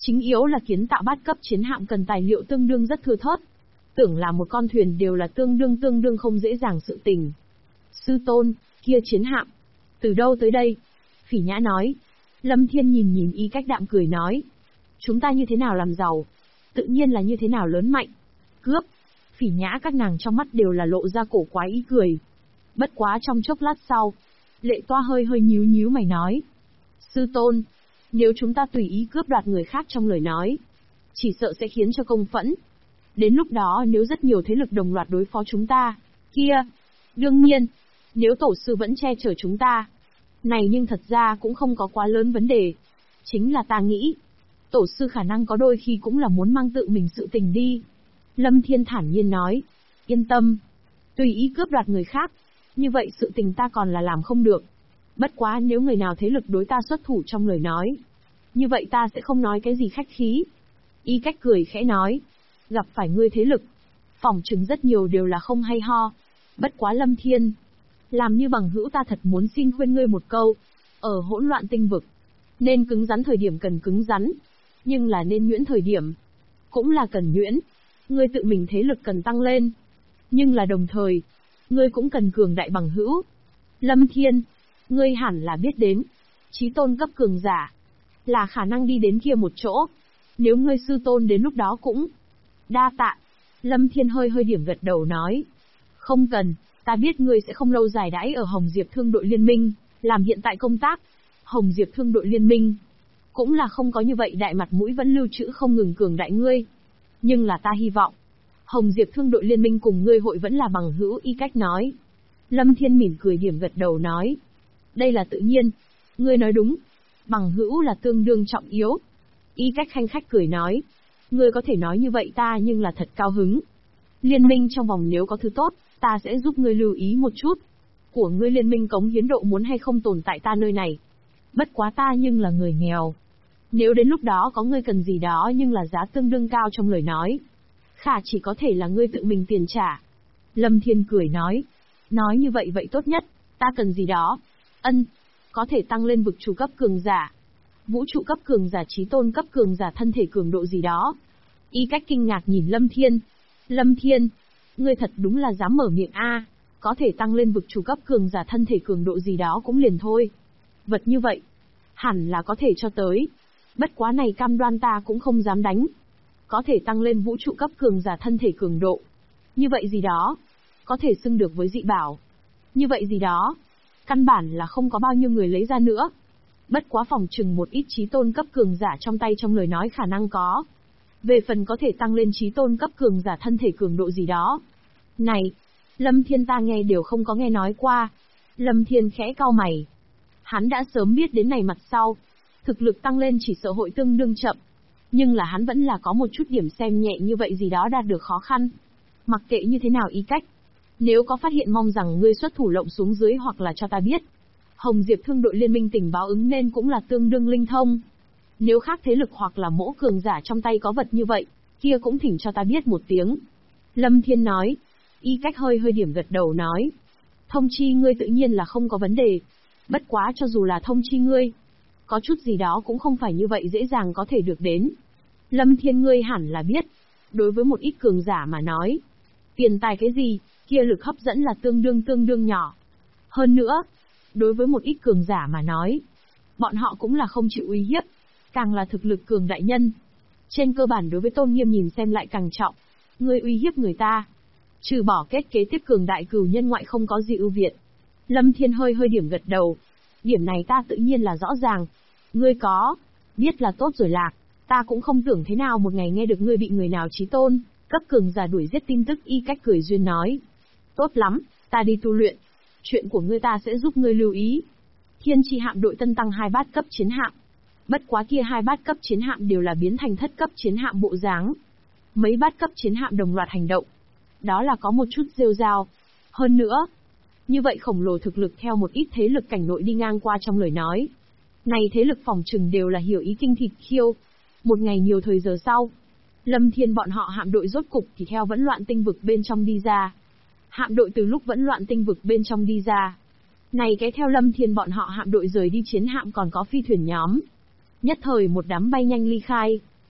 Chính yếu là kiến tạo bát cấp chiến hạm cần tài liệu tương đương rất thưa thớt. Tưởng là một con thuyền đều là tương đương không dễ dàng sự tình. Sư tôn, kia chiến hạm, từ đâu tới đây? Phỉ Nhã nói. Lâm Thiên nhìn Y Cách đạm cười nói. Chúng ta như thế nào làm giàu? Tự nhiên là như thế nào lớn mạnh. Cướp. Phỉ Nhã các nàng trong mắt đều là lộ ra cổ quái ý cười. Bất quá trong chốc lát sau, Lệ Toa hơi nhíu mày nói. Sư tôn, nếu chúng ta tùy ý cướp đoạt người khác trong lời nói, chỉ sợ sẽ khiến cho công phẫn. Đến lúc đó nếu rất nhiều thế lực đồng loạt đối phó chúng ta, kia, đương nhiên, nếu tổ sư vẫn che chở chúng ta, này nhưng thật ra cũng không có quá lớn vấn đề. Chính là ta nghĩ, tổ sư khả năng có đôi khi cũng là muốn mang tự mình sự tình đi. Lâm Thiên thản nhiên nói, yên tâm, tùy ý cướp đoạt người khác, như vậy sự tình ta còn là làm không được. Bất quá nếu người nào thế lực đối ta xuất thủ trong lời nói, như vậy ta sẽ không nói cái gì khách khí. Y Cách cười khẽ nói, gặp phải ngươi thế lực, phỏng chừng rất nhiều đều là không hay ho. Bất quá Lâm Thiên, làm như bằng hữu ta thật muốn xin khuyên ngươi một câu, ở hỗn loạn tinh vực, nên cứng rắn thời điểm cần cứng rắn, nhưng là nên nhuyễn thời điểm, cũng là cần nhuyễn. Ngươi tự mình thế lực cần tăng lên, nhưng là đồng thời, ngươi cũng cần cường đại bằng hữu. Lâm Thiên, ngươi hẳn là biết đến, chí tôn cấp cường giả, là khả năng đi đến kia một chỗ. Nếu ngươi sư tôn đến lúc đó cũng đa tạ. Lâm Thiên hơi điểm gật đầu nói. Không cần, ta biết ngươi sẽ không lâu dài đãi ở Hồng Diệp Thương đội liên minh, làm hiện tại công tác. Hồng Diệp Thương đội liên minh, cũng là không có như vậy đại mặt mũi vẫn lưu trữ không ngừng cường đại ngươi. Nhưng là ta hy vọng, Hồng Diệp Thương đội liên minh cùng ngươi hội vẫn là bằng hữu. Y Cách nói. Lâm Thiên mỉm cười điểm gật đầu nói. Đây là tự nhiên, ngươi nói đúng, bằng hữu là tương đương trọng yếu. Y Cách khanh khách cười nói. Ngươi có thể nói như vậy ta nhưng là thật cao hứng. Liên minh trong vòng nếu có thứ tốt, ta sẽ giúp ngươi lưu ý một chút. Của ngươi liên minh cống hiến độ muốn hay không tồn tại ta nơi này. Bất quá ta nhưng là người nghèo. Nếu đến lúc đó có ngươi cần gì đó nhưng là giá tương đương cao trong lời nói, khả chỉ có thể là ngươi tự mình tiền trả. Lâm Thiên cười nói. Nói như vậy vậy tốt nhất, ta cần gì đó. Ân, có thể tăng lên vực chủ cấp cường giả, vũ trụ cấp cường giả, chí tôn cấp cường giả, thân thể cường độ gì đó. Y Cách kinh ngạc nhìn Lâm Thiên. Lâm Thiên, ngươi thật đúng là dám mở miệng a, có thể tăng lên vực chủ cấp cường giả, thân thể cường độ gì đó cũng liền thôi. Vật như vậy, hẳn là có thể cho tới. Bất quá này cam đoan ta cũng không dám đánh. Có thể tăng lên vũ trụ cấp cường giả, thân thể cường độ. Như vậy gì đó, có thể xưng được với dị bảo. Như vậy gì đó, căn bản là không có bao nhiêu người lấy ra nữa. Bất quá phòng trừng một ít chí tôn cấp cường giả trong tay trong lời nói khả năng có. Về phần có thể tăng lên chí tôn cấp cường giả, thân thể cường độ gì đó, này, Lâm Thiên ta nghe đều không có nghe nói qua. Lâm Thiên khẽ cau mày. Hắn đã sớm biết đến này mặt sau, thực lực tăng lên chỉ sợ hội tương đương chậm. Nhưng là hắn vẫn là có một chút điểm xem nhẹ như vậy gì đó đạt được khó khăn. Mặc kệ như thế nào Y Cách, nếu có phát hiện mong rằng ngươi xuất thủ lộng xuống dưới hoặc là cho ta biết. Hồng Diệp Thương đội liên minh tình báo ứng nên cũng là tương đương linh thông. Nếu khác thế lực hoặc là mỗ cường giả trong tay có vật như vậy, kia cũng thỉnh cho ta biết một tiếng. Lâm Thiên nói. Y Cách hơi điểm gật đầu nói. Thông chi ngươi tự nhiên là không có vấn đề. Bất quá cho dù là thông chi ngươi, có chút gì đó cũng không phải như vậy dễ dàng có thể được đến. Lâm Thiên ngươi hẳn là biết, đối với một ít cường giả mà nói, tiền tài cái gì, kia lực hấp dẫn là tương đương nhỏ. Hơn nữa, đối với một ít cường giả mà nói, bọn họ cũng là không chịu uy hiếp, càng là thực lực cường đại nhân. Trên cơ bản đối với tôn nghiêm nhìn xem lại càng trọng, ngươi uy hiếp người ta, trừ bỏ kết kế tiếp cường đại cửu nhân ngoại không có gì ưu việt. Lâm Thiên hơi điểm gật đầu. Điểm này ta tự nhiên là rõ ràng. Ngươi có biết là tốt rồi Lạc, ta cũng không tưởng thế nào một ngày nghe được ngươi bị người nào chí tôn cấp cường giả đuổi giết tin tức. Y Cách cười duyên nói. Tốt lắm, ta đi tu luyện. Chuyện của ngươi ta sẽ giúp ngươi lưu ý. Thiên Chi hạm đội tân tăng 2 bát cấp chiến hạm. Bất quá kia 2 bát cấp chiến hạm đều là biến thành thất cấp chiến hạm bộ dáng. Mấy bát cấp chiến hạm đồng loạt hành động, đó là có một chút rêu rao. Hơn nữa, như vậy khổng lồ thực lực theo một ít thế lực cảnh nội đi ngang qua trong lời nói. Này thế lực phòng trừng đều là hiểu ý kinh thịt khiêu. Một ngày nhiều thời giờ sau, Lâm Thiên bọn họ hạm đội rốt cục thì theo vẫn loạn tinh vực bên trong đi ra. Hạm đội từ lúc vẫn loạn tinh vực bên trong đi ra. Này cái theo Lâm Thiên bọn họ hạm đội rời đi chiến hạm còn có phi thuyền nhóm. Nhất thời một đám bay nhanh ly khai.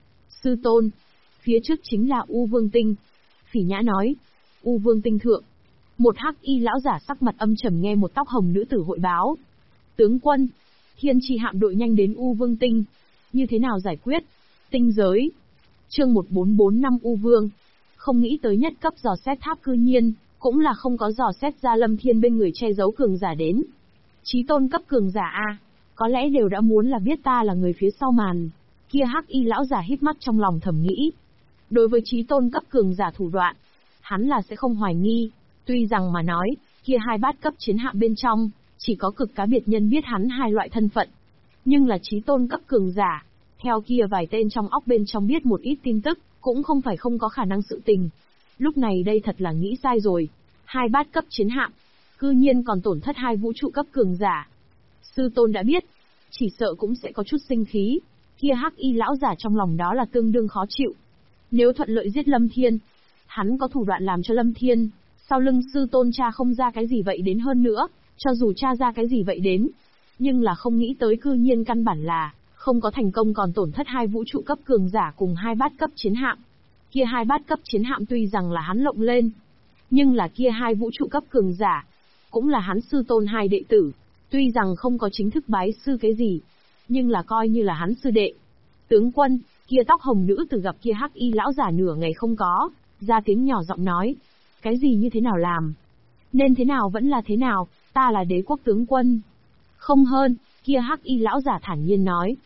Sư tôn, phía trước chính là U Vương Tinh. Phỉ Nhã nói, U Vương Tinh thượng. Một hắc y lão giả sắc mặt âm trầm nghe một tóc hồng nữ tử hội báo. Tướng quân, thiên tri hạm đội nhanh đến U Vương Tinh. Như thế nào giải quyết? Tinh giới. Chương 1445 U Vương. Không nghĩ tới nhất cấp dò xét tháp cư nhiên, cũng là không có dò xét ra Lâm Thiên bên người che giấu cường giả đến. Chí tôn cấp cường giả a, có lẽ đều đã muốn là biết ta là người phía sau màn. Kia hắc y lão giả híp mắt trong lòng thầm nghĩ. Đối với chí tôn cấp cường giả thủ đoạn, hắn là sẽ không hoài nghi. Tuy rằng mà nói, kia hai bát cấp chiến hạm bên trong, chỉ có cực cá biệt nhân biết hắn hai loại thân phận. Nhưng là chí tôn cấp cường giả, theo kia vài tên trong óc bên trong biết một ít tin tức, cũng không phải không có khả năng sự tình. Lúc này đây thật là nghĩ sai rồi. Hai bát cấp chiến hạm, cư nhiên còn tổn thất hai vũ trụ cấp cường giả. Sư tôn đã biết, chỉ sợ cũng sẽ có chút sinh khí. Kia hắc y lão giả trong lòng đó là tương đương khó chịu. Nếu thuận lợi giết Lâm Thiên, hắn có thủ đoạn làm cho Lâm Thiên, sau lưng sư tôn cha không ra cái gì vậy đến hơn nữa, cho dù cha ra cái gì vậy đến. Nhưng là không nghĩ tới cư nhiên căn bản là, không có thành công còn tổn thất hai vũ trụ cấp cường giả cùng hai bát cấp chiến hạm. Kia hai bát cấp chiến hạm tuy rằng là hắn lộng lên, nhưng là kia hai vũ trụ cấp cường giả, cũng là hắn sư tôn hai đệ tử. Tuy rằng không có chính thức bái sư cái gì, nhưng là coi như là hắn sư đệ. Tướng quân, kia tóc hồng nữ tử gặp kia hắc y lão giả nửa ngày không có, ra tiếng nhỏ giọng nói. Cái gì như thế nào làm? Nên thế nào vẫn là thế nào, ta là đế quốc tướng quân. Không hơn, kia hắc y lão giả thản nhiên nói.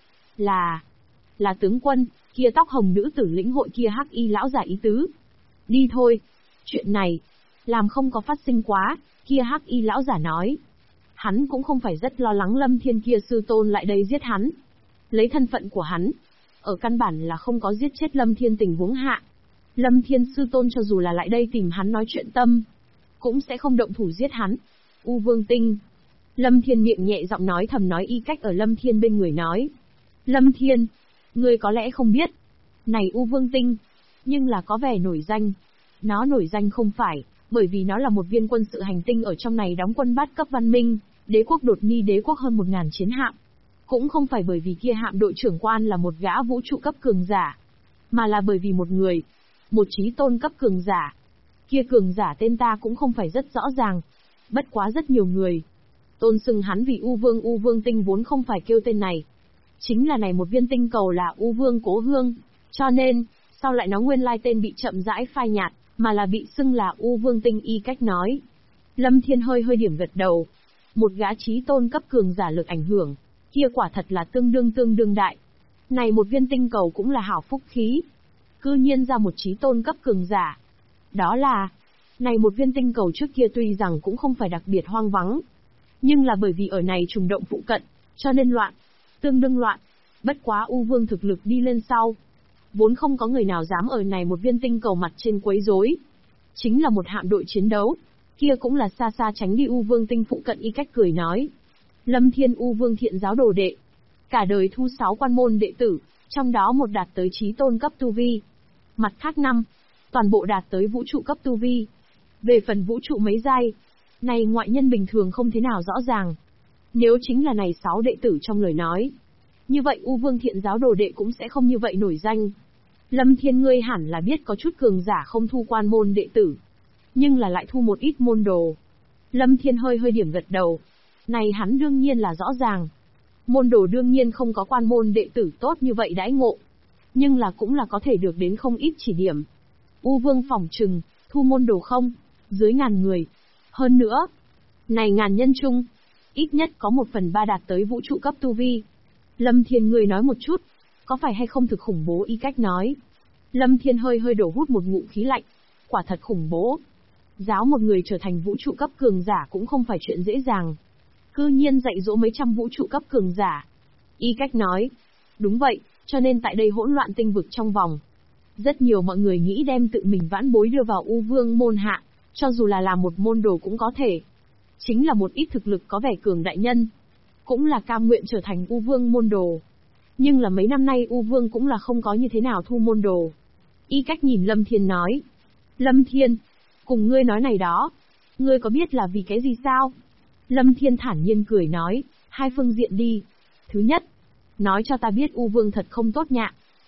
Là tướng quân, kia tóc hồng nữ tử lĩnh hội kia hắc y lão giả ý tứ. Đi thôi. Chuyện này, làm không có phát sinh quá, kia hắc y lão giả nói. Hắn cũng không phải rất lo lắng Lâm Thiên kia sư tôn lại đây giết hắn. Lấy thân phận của hắn, ở căn bản là không có giết chết Lâm Thiên tình huống hạ. Lâm Thiên sư tôn cho dù là lại đây tìm hắn nói chuyện tâm, cũng sẽ không động thủ giết hắn. U Vương Tinh. Lâm Thiên miệng nhẹ giọng nói thầm nói y cách ở Lâm Thiên bên người nói. Lâm Thiên, ngươi có lẽ không biết. Này U Vương Tinh, nhưng là có vẻ nổi danh. Nó nổi danh không phải, bởi vì nó là một viên quân sự hành tinh ở trong này đóng quân bát cấp văn minh, đế quốc đột ni đế quốc hơn 1000 chiến hạm. Cũng không phải bởi vì kia hạm đội trưởng quan là một gã vũ trụ cấp cường giả, mà là bởi vì một người, một chí tôn cấp cường giả. Kia cường giả tên ta cũng không phải rất rõ ràng, bất quá rất nhiều người tôn xưng hắn vì U Vương Tinh vốn không phải kêu tên này. Chính là này một viên tinh cầu là U Vương Cố Hương, cho nên, sau lại nó nguyên lai tên bị chậm rãi phai nhạt, mà là bị xưng là U Vương Tinh y cách nói. Lâm Thiên hơi điểm gật đầu. Một gã chí tôn cấp cường giả lực ảnh hưởng, kia quả thật là tương đương đại. Này một viên tinh cầu cũng là hảo phúc khí. Cư nhiên ra một chí tôn cấp cường giả. Đó là, này một viên tinh cầu trước kia tuy rằng cũng không phải đặc biệt hoang vắng, nhưng là bởi vì ở này trùng động phụ cận, cho nên loạn, tương đương loạn. Bất quá U Vương thực lực đi lên sau, vốn không có người nào dám ở này một viên tinh cầu mặt trên quấy rối. Chính là một hạm đội chiến đấu, kia cũng là xa xa tránh đi U Vương Tinh phụ cận y cách cười nói. Lâm Thiên U Vương thiện giáo đồ đệ, cả đời thu 6 quan môn đệ tử, trong đó một đạt tới chí tôn cấp tu vi, mặt khác 5, toàn bộ đạt tới vũ trụ cấp tu vi. Về phần vũ trụ mấy giai, này ngoại nhân bình thường không thế nào rõ ràng. Nếu chính là này 6 đệ tử trong lời nói, như vậy U Vương thiện giáo đồ đệ cũng sẽ không như vậy nổi danh. Lâm Thiên ngươi hẳn là biết có chút cường giả không thu quan môn đệ tử, nhưng là lại thu một ít môn đồ. Lâm Thiên hơi điểm gật đầu. Này hắn đương nhiên là rõ ràng. Môn đồ đương nhiên không có quan môn đệ tử tốt như vậy đãi ngộ, nhưng là cũng là có thể được đến không ít chỉ điểm. U Vương phỏng chừng, thu môn đồ không, dưới 1000 người. Hơn nữa, này 1000 nhân chung, ít nhất có 1/3 đạt tới vũ trụ cấp tu vi. Lâm Thiên người nói một chút, có phải hay không thực khủng bố y cách nói. Lâm Thiên hơi đổ hút một ngụm khí lạnh, quả thật khủng bố. Giáo một người trở thành vũ trụ cấp cường giả cũng không phải chuyện dễ dàng. Cư nhiên dạy dỗ mấy trăm vũ trụ cấp cường giả. Y cách nói, đúng vậy, cho nên tại đây hỗn loạn tinh vực trong vòng, rất nhiều mọi người nghĩ đem tự mình vãn bối đưa vào U Vương môn hạ, cho dù là làm một môn đồ cũng có thể. Chính là một ít thực lực có vẻ cường đại nhân, cũng là cam nguyện trở thành U Vương môn đồ. Nhưng là mấy năm nay U Vương cũng là không có như thế nào thu môn đồ. Y cách nhìn Lâm Thiên nói. Lâm Thiên, cùng ngươi nói này đó, ngươi có biết là vì cái gì sao? Lâm Thiên thản nhiên cười nói, hai phương diện đi. Thứ nhất, nói cho ta biết U Vương thật không tốt nhạ.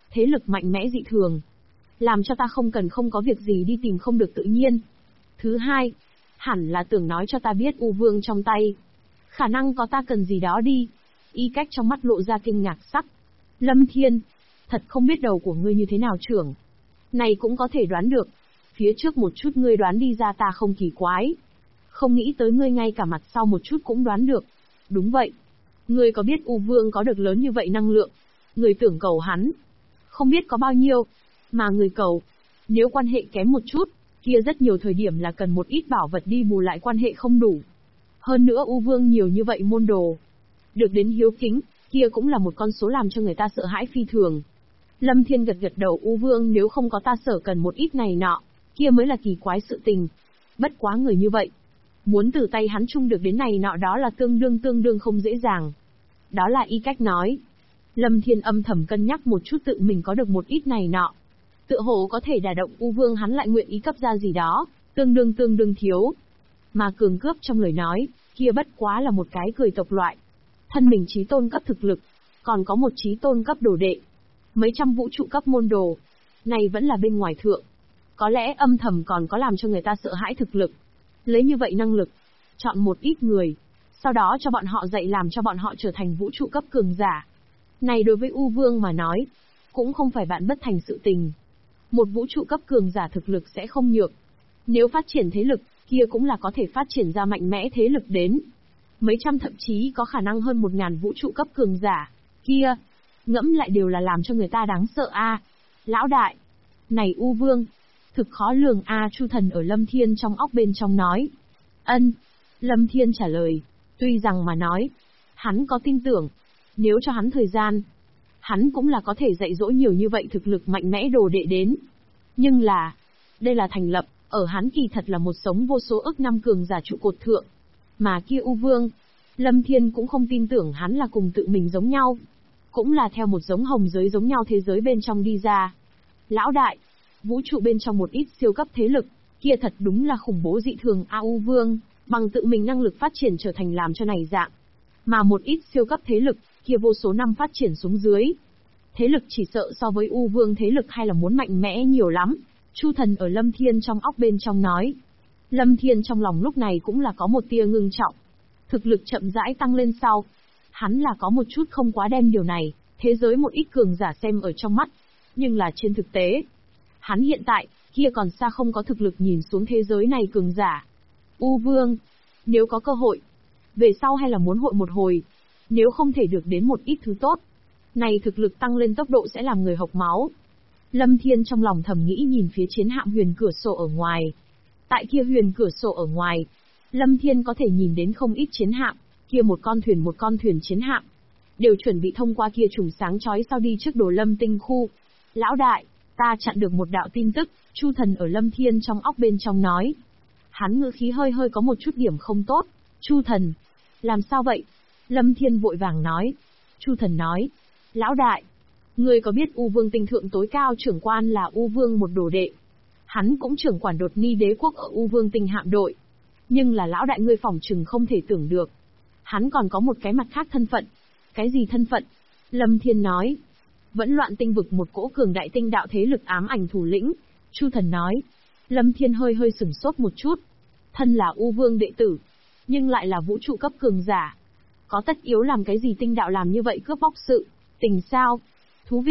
thế lực mạnh mẽ dị thường, làm cho ta không có việc gì đi tìm không được tự nhiên. Thứ hai, hẳn là tưởng nói cho ta biết U Vương trong tay, khả năng có ta cần gì đó đi. Y Cách trong mắt lộ ra kinh ngạc sắc. Lâm Thiên, thật không biết đầu của ngươi như thế nào trưởng. Này cũng có thể đoán được. Phía trước một chút ngươi đoán đi ra ta không kỳ quái. Không nghĩ tới ngươi ngay cả mặt sau một chút cũng đoán được. Đúng vậy. Ngươi có biết U Vương có được lớn như vậy năng lượng? Ngươi tưởng cầu hắn. Không biết có bao nhiêu. Mà người cầu, nếu quan hệ kém một chút, kia rất nhiều thời điểm là cần một ít bảo vật đi bù lại quan hệ không đủ. Hơn nữa U Vương nhiều như vậy môn đồ. Được đến hiếu kính, kia cũng là một con số làm cho người ta sợ hãi phi thường. Lâm Thiên gật gật đầu, U Vương nếu không có ta sở cần một ít này nọ, kia mới là kỳ quái sự tình. Bất quá người như vậy, muốn từ tay hắn chung được đến này nọ đó là tương đương không dễ dàng. Đó là Y Cách nói. Lâm Thiên âm thầm cân nhắc một chút tự mình có được một ít này nọ. Tựa hồ có thể đả động U Vương hắn lại nguyện ý cấp ra gì đó, tương đương thiếu. Mà cường cướp trong lời nói, kia bất quá là một cái cười tộc loại. Thân mình chí tôn cấp thực lực, còn có một chí tôn cấp đồ đệ. Mấy trăm vũ trụ cấp môn đồ. Này vẫn là bên ngoài thượng. Có lẽ âm thầm còn có làm cho người ta sợ hãi thực lực. Lấy như vậy năng lực, chọn một ít người, sau đó cho bọn họ dạy làm cho bọn họ trở thành vũ trụ cấp cường giả. Này đối với U Vương mà nói, cũng không phải bạn bất thành sự tình. Một vũ trụ cấp cường giả thực lực sẽ không nhược. Nếu phát triển thế lực, kia cũng là có thể phát triển ra mạnh mẽ thế lực đến. Mấy trăm thậm chí có khả năng hơn 1000 vũ trụ cấp cường giả. Kia, ngẫm lại đều là làm cho người ta đáng sợ a. Lão đại, này U Vương, thực khó lường a. Chu Thần ở Lâm Thiên trong óc bên trong nói. Ân, Lâm Thiên trả lời, tuy rằng mà nói, hắn có tin tưởng, nếu cho hắn thời gian, hắn cũng là có thể dạy dỗ nhiều như vậy thực lực mạnh mẽ đồ đệ đến. Nhưng là, đây là thành lập, ở hắn kỳ thật là một sống vô số ức năm cường giả trụ cột thượng. Mà kia U Vương, Lâm Thiên cũng không tin tưởng hắn là cùng tự mình giống nhau. Cũng là theo một giống hồng giới giống nhau thế giới bên trong đi ra. Lão đại, vũ trụ bên trong một ít siêu cấp thế lực, kia thật đúng là khủng bố dị thường a. U Vương, bằng tự mình năng lực phát triển trở thành làm cho này dạng. Mà một ít siêu cấp thế lực, kia vô số năm phát triển xuống dưới. Thế lực chỉ sợ so với U Vương thế lực hay là muốn mạnh mẽ nhiều lắm. Chu Thần ở Lâm Thiên trong óc bên trong nói. Lâm Thiên trong lòng lúc này cũng là có một tia ngưng trọng. Thực lực chậm rãi tăng lên sau. Hắn là có một chút không quá đem điều này, thế giới một ít cường giả xem ở trong mắt. Nhưng là trên thực tế, hắn hiện tại, kia còn xa không có thực lực nhìn xuống thế giới này cường giả. U Vương, nếu có cơ hội, về sau hay là muốn hội một hồi, nếu không thể được đến một ít thứ tốt. Này thực lực tăng lên tốc độ sẽ làm người hộc máu. Lâm Thiên trong lòng thầm nghĩ nhìn phía chiến hạm huyền cửa sổ ở ngoài. Tại kia huyền cửa sổ ở ngoài, Lâm Thiên có thể nhìn đến không ít chiến hạm, kia một con thuyền chiến hạm, đều chuẩn bị thông qua kia trùng sáng chói sao đi trước Đồ Lâm tinh khu. Lão đại, ta chặn được một đạo tin tức, Chu Thần ở Lâm Thiên trong óc bên trong nói. Hắn ngữ khí hơi có một chút điểm không tốt. Chu Thần, làm sao vậy? Lâm Thiên vội vàng nói. Chu Thần nói, lão đại, ngươi có biết U Vương tinh thượng tối cao trưởng quan là U Vương một đồ đệ. Hắn cũng trưởng quản đột ni đế quốc ở U Vương tinh hạm đội. Nhưng là lão đại ngươi phỏng chừng không thể tưởng được. Hắn còn có một cái mặt khác thân phận. Cái gì thân phận? Lâm Thiên nói. Vẫn loạn tinh vực một cỗ cường đại tinh đạo thế lực ám ảnh thủ lĩnh. Chu Thần nói. Lâm Thiên hơi sửng sốt một chút. Thân là U Vương đệ tử, nhưng lại là vũ trụ cấp cường giả. Có tất yếu làm cái gì tinh đạo làm như vậy cướp bóc sự tình sao? Thú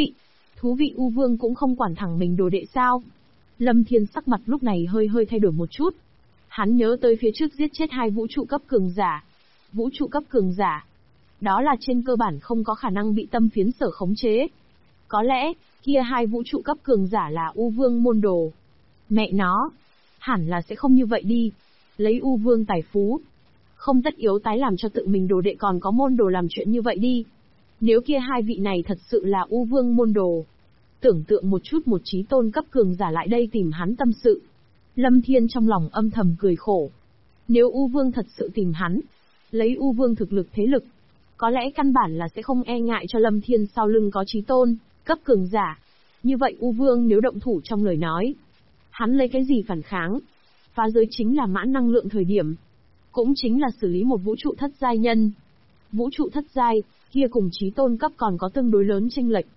vị U Vương cũng không quản thẳng mình đồ đệ sao? Lâm Thiên sắc mặt lúc này hơi thay đổi một chút. Hắn nhớ tới phía trước giết chết 2 vũ trụ cấp cường giả. Vũ trụ cấp cường giả, đó là trên cơ bản không có khả năng bị tâm phiến sở khống chế. Có lẽ, kia 2 vũ trụ cấp cường giả là U Vương môn đồ. Mẹ nó, hẳn là sẽ không như vậy đi. Lấy U Vương tài phú, không tất yếu tái làm cho tự mình đồ đệ còn có môn đồ làm chuyện như vậy đi. Nếu kia 2 vị này thật sự là U Vương môn đồ, tưởng tượng một chút một chí tôn cấp cường giả lại đây tìm hắn tâm sự. Lâm Thiên trong lòng âm thầm cười khổ. Nếu U Vương thật sự tìm hắn, lấy U Vương thực lực thế lực, có lẽ căn bản là sẽ không e ngại cho Lâm Thiên sau lưng có chí tôn cấp cường giả. Như vậy U Vương nếu động thủ trong lời nói, hắn lấy cái gì phản kháng? Phá giới chính là mãn năng lượng thời điểm, cũng chính là xử lý một vũ trụ thất giai nhân. Vũ trụ thất giai, kia cùng chí tôn cấp còn có tương đối lớn chênh lệch.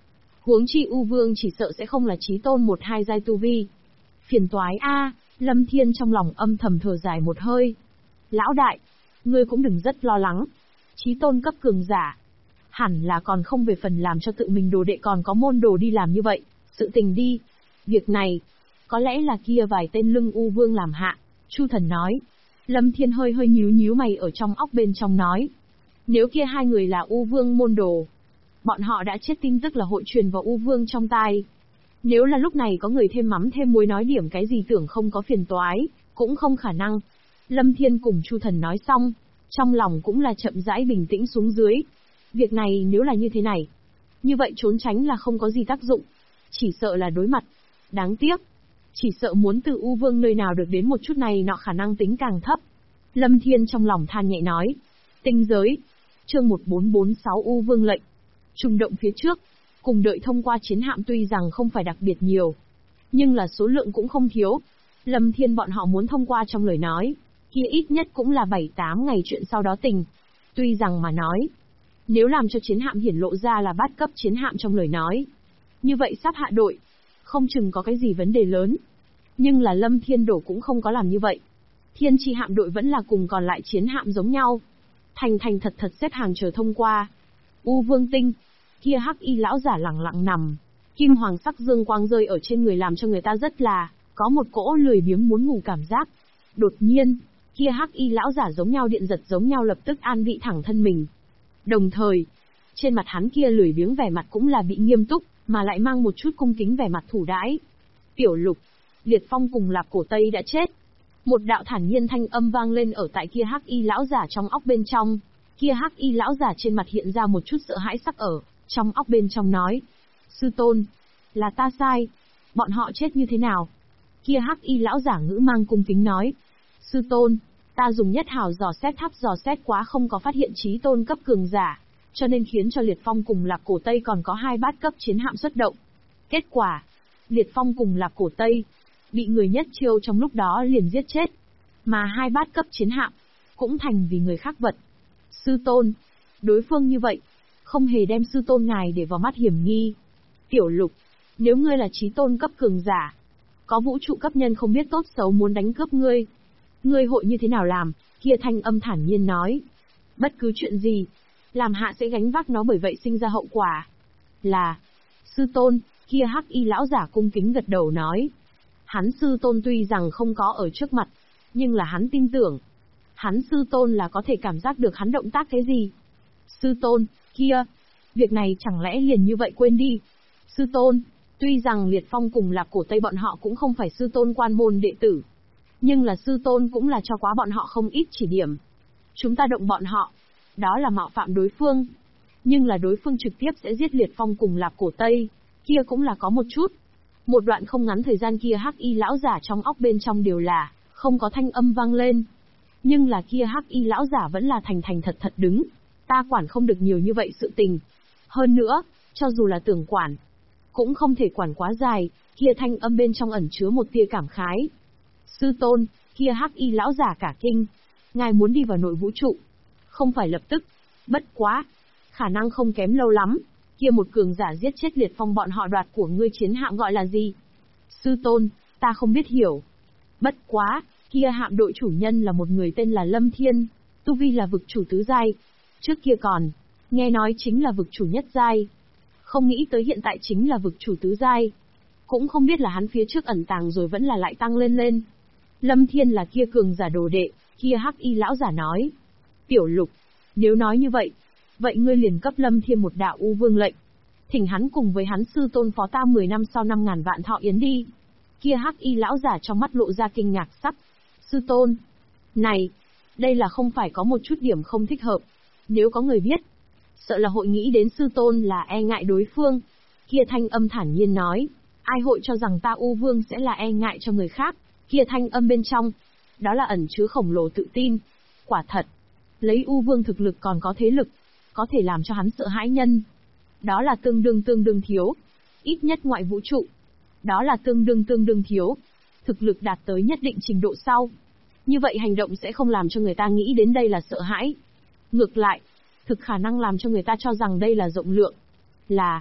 Huống chi U Vương chỉ sợ sẽ không là chí tôn 1-2 giai tu vi. Phiền toái a, Lâm Thiên trong lòng âm thầm thở dài một hơi. Lão đại, ngươi cũng đừng rất lo lắng. Chí tôn cấp cường giả, hẳn là còn không về phần làm cho tự mình đồ đệ còn có môn đồ đi làm như vậy, sự tình đi. Việc này, có lẽ là kia vài tên lưng U Vương làm hạ, Chu Thần nói. Lâm Thiên hơi hơi nhíu mày ở trong óc bên trong nói. Nếu kia hai người là U Vương môn đồ, bọn họ đã chết tin tức là hội truyền vào U Vương trong tai. Nếu là lúc này có người thêm mắm thêm muối nói điểm cái gì tưởng không có phiền toái, cũng không khả năng. Lâm Thiên cùng Chu Thần nói xong, trong lòng cũng là chậm rãi bình tĩnh xuống dưới. Việc này nếu là như thế này, như vậy trốn tránh là không có gì tác dụng, chỉ sợ là đối mặt. Đáng tiếc, chỉ sợ muốn từ U Vương nơi nào được đến một chút này nọ khả năng tính càng thấp. Lâm Thiên trong lòng than nhẹ nói. Tinh giới, chương 1446 U Vương lệnh. Trùng động phía trước, cùng đợi thông qua chiến hạm tuy rằng không phải đặc biệt nhiều, nhưng là số lượng cũng không thiếu. Lâm Thiên bọn họ muốn thông qua trong lời nói, kia ít nhất cũng là 7-8 ngày chuyện sau đó tình. Tuy rằng mà nói, nếu làm cho chiến hạm hiển lộ ra là bát cấp chiến hạm trong lời nói, như vậy sắp hạ đội, không chừng có cái gì vấn đề lớn. Nhưng là Lâm Thiên Đổ cũng không có làm như vậy. Thiên Chi hạm đội vẫn là cùng còn lại chiến hạm giống nhau, thành thật xếp hàng chờ thông qua. U Vương Tinh, kia hắc y lão giả lẳng lặng nằm, kim hoàng sắc dương quang rơi ở trên người làm cho người ta rất là có một cỗ lười biếng muốn ngủ cảm giác. Đột nhiên, kia hắc y lão giả giống nhau điện giật giống nhau lập tức an vị thẳng thân mình. Đồng thời, trên mặt hắn kia lười biếng vẻ mặt cũng là bị nghiêm túc, mà lại mang một chút cung kính vẻ mặt thủ đãi. Tiểu Lục, Liệt Phong cùng Lạp Cổ Tây đã chết. Một đạo thản nhiên thanh âm vang lên ở tại kia hắc y lão giả trong óc bên trong. Kia hắc y lão giả trên mặt hiện ra một chút sợ hãi sắc ở trong óc bên trong nói. Sư tôn, là ta sai. Bọn họ chết như thế nào? Kia hắc y lão giả ngữ mang cung kính nói. Sư tôn, ta dùng nhất hào dò xét tháp dò xét quá không có phát hiện chí tôn cấp cường giả, cho nên khiến cho Liệt Phong cùng Lạp Cổ Tây còn có 2 bát cấp chiến hạm xuất động. Kết quả, Liệt Phong cùng Lạp Cổ Tây bị người nhất chiêu trong lúc đó liền giết chết, mà 2 bát cấp chiến hạm cũng thành vì người khác vật. Sư tôn, đối phương như vậy, không hề đem sư tôn ngài để vào mắt hiểm nghi. Tiểu Lục, nếu ngươi là chí tôn cấp cường giả, có vũ trụ cấp nhân không biết tốt xấu muốn đánh cướp ngươi, ngươi hội như thế nào làm? Kia thanh âm thản nhiên nói. Bất cứ chuyện gì, làm hạ sẽ gánh vác nó bởi vậy sinh ra hậu quả. Là, sư tôn, kia hắc y lão giả cung kính gật đầu nói. Hắn sư tôn tuy rằng không có ở trước mặt, nhưng là hắn tin tưởng. Hắn sư tôn là có thể cảm giác được hắn động tác cái gì. Sư tôn, kia, việc này chẳng lẽ liền như vậy quên đi. Sư tôn, tuy rằng Liệt Phong cùng Lạp Cổ Tây bọn họ cũng không phải sư tôn quan môn đệ tử, nhưng là sư tôn cũng là cho quá bọn họ không ít chỉ điểm. Chúng ta động bọn họ, đó là mạo phạm đối phương. Nhưng là đối phương trực tiếp sẽ giết Liệt Phong cùng Lạp Cổ Tây, kia cũng là có một chút. Một đoạn không ngắn thời gian kia hắc y lão giả trong óc bên trong đều là không có thanh âm vang lên. Nhưng là kia hắc y lão giả vẫn là thành thật đứng. Ta quản không được nhiều như vậy sự tình. Hơn nữa, cho dù là tưởng quản, cũng không thể quản quá dài. Kia thanh âm bên trong ẩn chứa một tia cảm khái. Sư tôn, kia hắc y lão giả cả kinh. Ngài muốn đi vào nội vũ trụ, không phải lập tức. Bất quá, khả năng không kém lâu lắm. Kia một cường giả giết chết Liệt Phong bọn họ đoạt của ngươi chiến hạm gọi là gì? Sư tôn, ta không biết hiểu. Bất quá, kia hạm đội chủ nhân là một người tên là Lâm Thiên, tu vi là vực chủ tứ giai. Trước kia còn, nghe nói chính là vực chủ nhất giai. Không nghĩ tới hiện tại chính là vực chủ tứ giai. Cũng không biết là hắn phía trước ẩn tàng rồi vẫn là lại tăng lên. Lâm Thiên là kia cường giả đồ đệ, kia hắc y lão giả nói. Tiểu Lục, nếu nói như vậy, vậy ngươi liền cấp Lâm Thiên một đạo U Vương lệnh. Thỉnh hắn cùng với hắn sư tôn phó ta 10 năm sau 5.000 vạn thọ yến đi. Kia hắc y lão giả trong mắt lộ ra kinh ngạc sắc. Sư tôn, này, đây là không phải có một chút điểm không thích hợp. Nếu có người biết, sợ là hội nghĩ đến sư tôn là e ngại đối phương. Kia thanh âm thản nhiên nói. Ai hội cho rằng ta U Vương sẽ là e ngại cho người khác. Kia thanh âm bên trong, đó là ẩn chứa khổng lồ tự tin. Quả thật, lấy U Vương thực lực còn có thế lực, có thể làm cho hắn sợ hãi nhân. Đó là tương đương thiếu. Ít nhất ngoại vũ trụ. Đó là tương đương thiếu. Thực lực đạt tới nhất định trình độ sau. Như vậy hành động sẽ không làm cho người ta nghĩ đến đây là sợ hãi. Ngược lại, thực khả năng làm cho người ta cho rằng đây là rộng lượng. Là,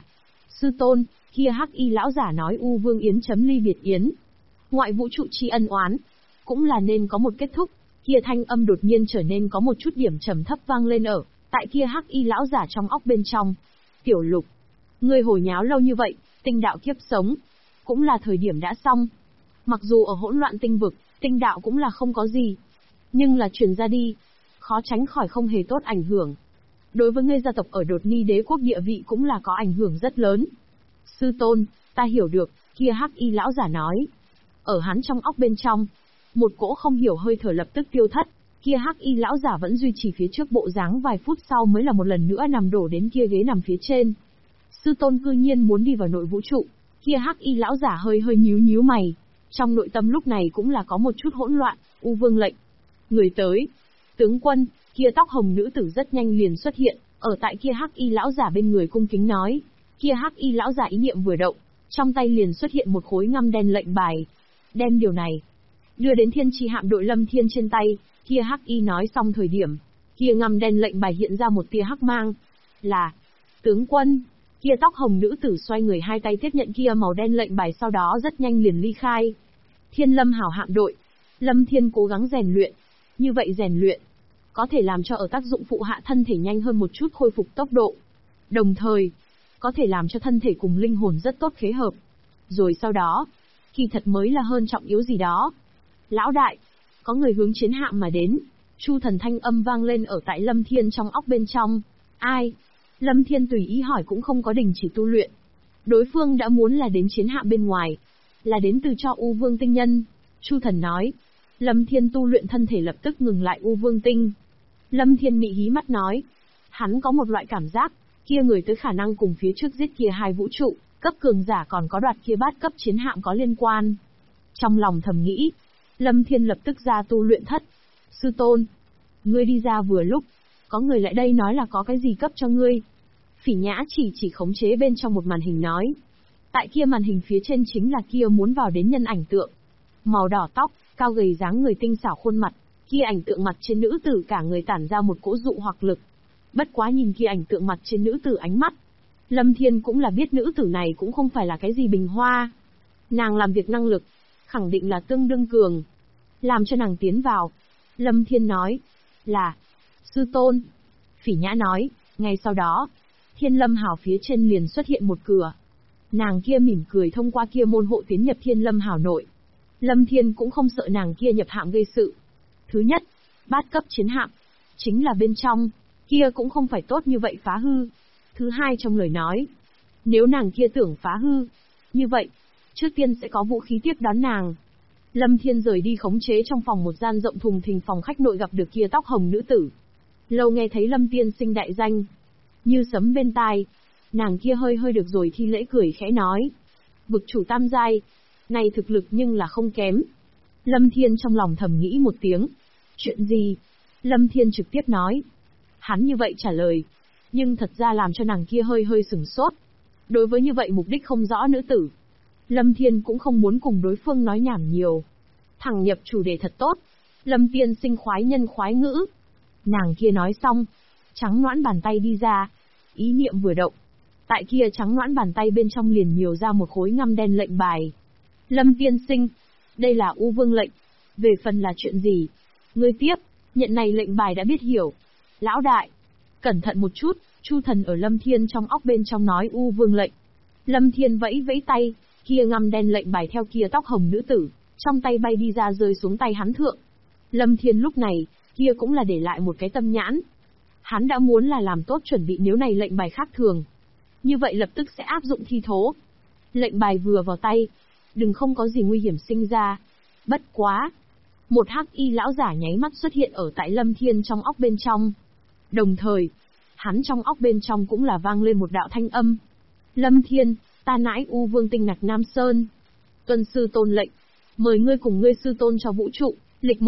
Sư tôn, kia hắc y lão giả nói U Vương Yến chấm ly biệt yến. Ngoại vũ trụ chi ân oán, cũng là nên có một kết thúc. Kia thanh âm đột nhiên trở nên có một chút điểm trầm thấp vang lên ở tại kia hắc y lão giả trong óc bên trong. Tiểu Lục, ngươi hồi nháo lâu như vậy, tinh đạo kiếp sống, cũng là thời điểm đã xong. Mặc dù ở hỗn loạn tinh vực, tinh đạo cũng là không có gì, nhưng là truyền ra đi, khó tránh khỏi không hề tốt ảnh hưởng. Đối với ngươi gia tộc ở Đột Ni đế quốc địa vị cũng là có ảnh hưởng rất lớn. Sư tôn, ta hiểu được, kia hắc y lão giả nói. Ở hắn trong óc bên trong, một cỗ không hiểu hơi thở lập tức tiêu thất, kia hắc y lão giả vẫn duy trì phía trước bộ dáng, vài phút sau mới là một lần nữa nằm đổ đến kia ghế nằm phía trên. Sư tôn cư nhiên muốn đi vào nội vũ trụ, kia hắc y lão giả hơi nhíu mày, trong nội tâm lúc này cũng là có một chút hỗn loạn. U Vương lệnh, người tới. Tướng quân, kia tóc hồng nữ tử rất nhanh liền xuất hiện, ở tại kia hắc y lão giả bên người cung kính nói. Kia hắc y lão giả ý niệm vừa động, trong tay liền xuất hiện một khối ngăm đen lệnh bài. Đem điều này đưa đến Thiên Chi hạm đội Lâm Thiên trên tay. Kia hắc y nói xong thời điểm, kia ngăm đen lệnh bài hiện ra một tia hắc mang. Là tướng quân. Kia tóc hồng nữ tử xoay người hai tay tiếp nhận kia màu đen lệnh bài, sau đó rất nhanh liền ly khai. Thiên Lâm hảo hạm đội, Lâm Thiên cố gắng rèn luyện. Như vậy rèn luyện có thể làm cho ở tác dụng phụ hạ thân thể nhanh hơn một chút khôi phục tốc độ, đồng thời có thể làm cho thân thể cùng linh hồn rất tốt khế hợp. Rồi sau đó, kỳ thật mới là hơn trọng yếu gì đó. Lão đại, có người hướng chiến hạm mà đến. Chu Thần thanh âm vang lên ở tại Lâm Thiên trong óc bên trong. Ai? Lâm Thiên tùy ý hỏi cũng không có đình chỉ tu luyện. Đối phương đã muốn là đến chiến hạm bên ngoài, là đến từ cho U Vương tinh nhân. Chu Thần nói. Lâm Thiên tu luyện thân thể lập tức ngừng lại U Vương tinh. Lâm Thiên mị hí mắt nói. Hắn có một loại cảm giác, kia người tới khả năng cùng phía trước giết kia hai vũ trụ cấp cường giả còn có đoạt kia bát cấp chiến hạm có liên quan. Trong lòng thầm nghĩ, Lâm Thiên lập tức ra tu luyện thất. Sư tôn, ngươi đi ra vừa lúc, có người lại đây nói là có cái gì cấp cho ngươi. Phỉ Nhã chỉ khống chế bên trong một màn hình nói. Tại kia màn hình phía trên chính là kia muốn vào đến nhân ảnh tượng. Màu đỏ tóc, cao gầy dáng người tinh xảo khuôn mặt, kia ảnh tượng mặt trên nữ tử cả người tản ra một cỗ dụ hoặc lực. Bất quá nhìn kia ảnh tượng mặt trên nữ tử ánh mắt, Lâm Thiên cũng là biết nữ tử này cũng không phải là cái gì bình hoa. Nàng làm việc năng lực, khẳng định là tương đương cường. Làm cho nàng tiến vào. Lâm Thiên nói, là, sư tôn. Phỉ Nhã nói, ngay sau đó, Thiên Lâm Hảo phía trên liền xuất hiện một cửa. Nàng kia mỉm cười thông qua kia môn hộ tiến nhập Thiên Lâm Hảo nội. Lâm Thiên cũng không sợ nàng kia nhập hạm gây sự. Thứ nhất, bát cấp chiến hạm, chính là bên trong, kia cũng không phải tốt như vậy phá hư. Thứ hai trong lời nói, nếu nàng kia tưởng phá hư, như vậy, trước tiên sẽ có vũ khí tiếp đón nàng. Lâm Thiên rời đi khống chế trong phòng một gian rộng thùng thình phòng khách nội, gặp được kia tóc hồng nữ tử. Lâu nghe thấy Lâm Tiên Sinh đại danh, như sấm bên tai, nàng kia hơi được rồi thi lễ cười khẽ nói. Vực chủ tam giai, này thực lực nhưng là không kém. Lâm Thiên trong lòng thầm nghĩ một tiếng. Chuyện gì? Lâm Thiên trực tiếp nói. Hắn như vậy trả lời, nhưng thật ra làm cho nàng kia hơi sửng sốt. Đối với như vậy mục đích không rõ nữ tử, Lâm Thiên cũng không muốn cùng đối phương nói nhảm nhiều. Thẳng nhập chủ đề thật tốt. Lâm Tiên Sinh khoái nhân khoái ngữ. Nàng kia nói xong, trắng nõn bàn tay đi ra. Ý niệm vừa động, tại kia trắng nõn bàn tay bên trong liền nhiều ra một khối ngăm đen lệnh bài. Lâm Tiên Sinh, đây là U Vương lệnh. Về phần là chuyện gì, ngươi tiếp, nhận này lệnh bài đã biết hiểu. Lão đại, cẩn thận một chút. Chu Thần ở Lâm Thiên trong óc bên trong nói U Vương lệnh. Lâm Thiên vẫy tay, kia ngăm đen lệnh bài theo kia tóc hồng nữ tử, trong tay bay đi ra rơi xuống tay hắn thượng. Lâm Thiên lúc này, kia cũng là để lại một cái tâm nhãn. Hắn đã muốn là làm tốt chuẩn bị nếu này lệnh bài khác thường, như vậy lập tức sẽ áp dụng thi thố. Lệnh bài vừa vào tay, đừng không có gì nguy hiểm sinh ra. Bất quá, một hắc y lão giả nháy mắt xuất hiện ở tại Lâm Thiên trong óc bên trong. Đồng thời, hắn trong óc bên trong cũng là vang lên một đạo thanh âm. Lâm Thiên, ta nãi U Vương tinh nặc Nam Sơn. Tuân sư tôn lệnh, mời ngươi cùng ngươi sư tôn cho vũ trụ, lịch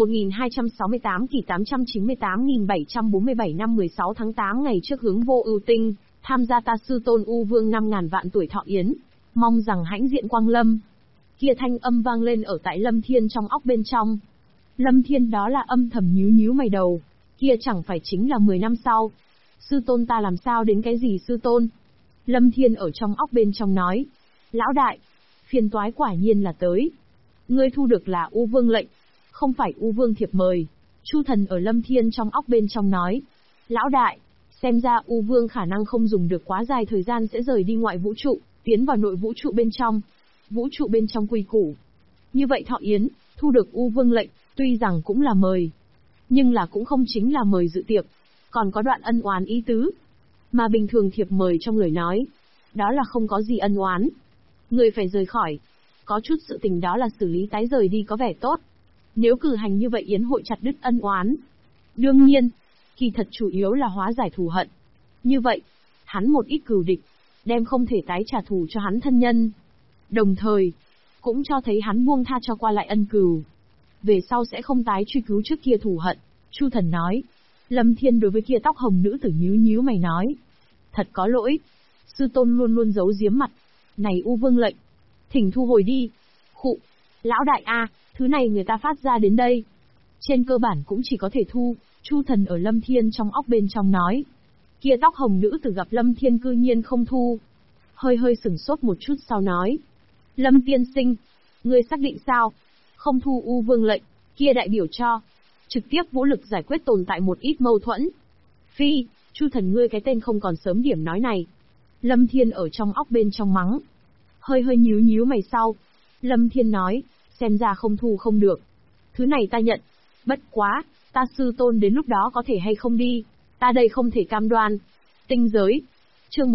1268 kỳ 898.747 năm 16 tháng 8 ngày trước hướng vô ưu tinh, tham gia ta sư tôn U Vương 5.000 vạn tuổi thọ yến, mong rằng hãnh diện quang lâm. Kia thanh âm vang lên ở tại Lâm Thiên trong óc bên trong. Lâm Thiên đó là âm thầm nhíu mày đầu, kia chẳng phải chính là 10 năm sau. Sư tôn ta làm sao đến cái gì sư tôn? Lâm Thiên ở trong óc bên trong nói. Lão đại, phiền toái quả nhiên là tới. Ngươi thu được là U Vương lệnh, không phải U Vương thiệp mời. Chu Thần ở Lâm Thiên trong óc bên trong nói. Lão đại, xem ra U Vương khả năng không dùng được quá dài thời gian sẽ rời đi ngoại vũ trụ, tiến vào nội vũ trụ bên trong. Vũ trụ bên trong quy củ. Như vậy Thọ Yến, thu được U Vương lệnh, tuy rằng cũng là mời, nhưng là cũng không chính là mời dự tiệc, còn có đoạn ân oán ý tứ. Mà bình thường thiệp mời trong lời nói, đó là không có gì ân oán. Người phải rời khỏi, có chút sự tình đó là xử lý tái rời đi có vẻ tốt. Nếu cử hành như vậy yến hội chặt đứt ân oán. Đương nhiên, kỳ thật chủ yếu là hóa giải thù hận. Như vậy, hắn một ít cừu địch, đem không thể tái trả thù cho hắn thân nhân. Đồng thời, cũng cho thấy hắn buông tha cho qua lại ân cừu. Về sau sẽ không tái truy cứu trước kia thù hận. Chu Thần nói. Lâm Thiên đối với kia tóc hồng nữ tử nhíu nhíu mày nói. Thật có lỗi. Sư tôn luôn luôn giấu giếm mặt. Này U Vương lệnh. Thỉnh thu hồi đi. Khụ. Lão đại A, thứ này người ta phát ra đến đây. Trên cơ bản cũng chỉ có thể thu. Chu Thần ở Lâm Thiên trong óc bên trong nói. Kia tóc hồng nữ tử gặp Lâm Thiên cư nhiên không thu. Hơi sửng sốt một chút sau nói. Lâm tiên sinh. Ngươi xác định sao? Không thu U Vương lệnh, kia đại biểu cho trực tiếp vũ lực giải quyết tồn tại một ít mâu thuẫn. Phi, Chu Thần ngươi cái tên không còn sớm điểm nói này. Lâm Thiên ở trong óc bên trong mắng. Hơi nhíu nhíu mày sau. Lâm Thiên nói, xem ra không thu không được. Thứ này ta nhận. Bất quá, ta sư tôn đến lúc đó có thể hay không đi. Ta đây không thể cam đoan. Tinh giới. Chương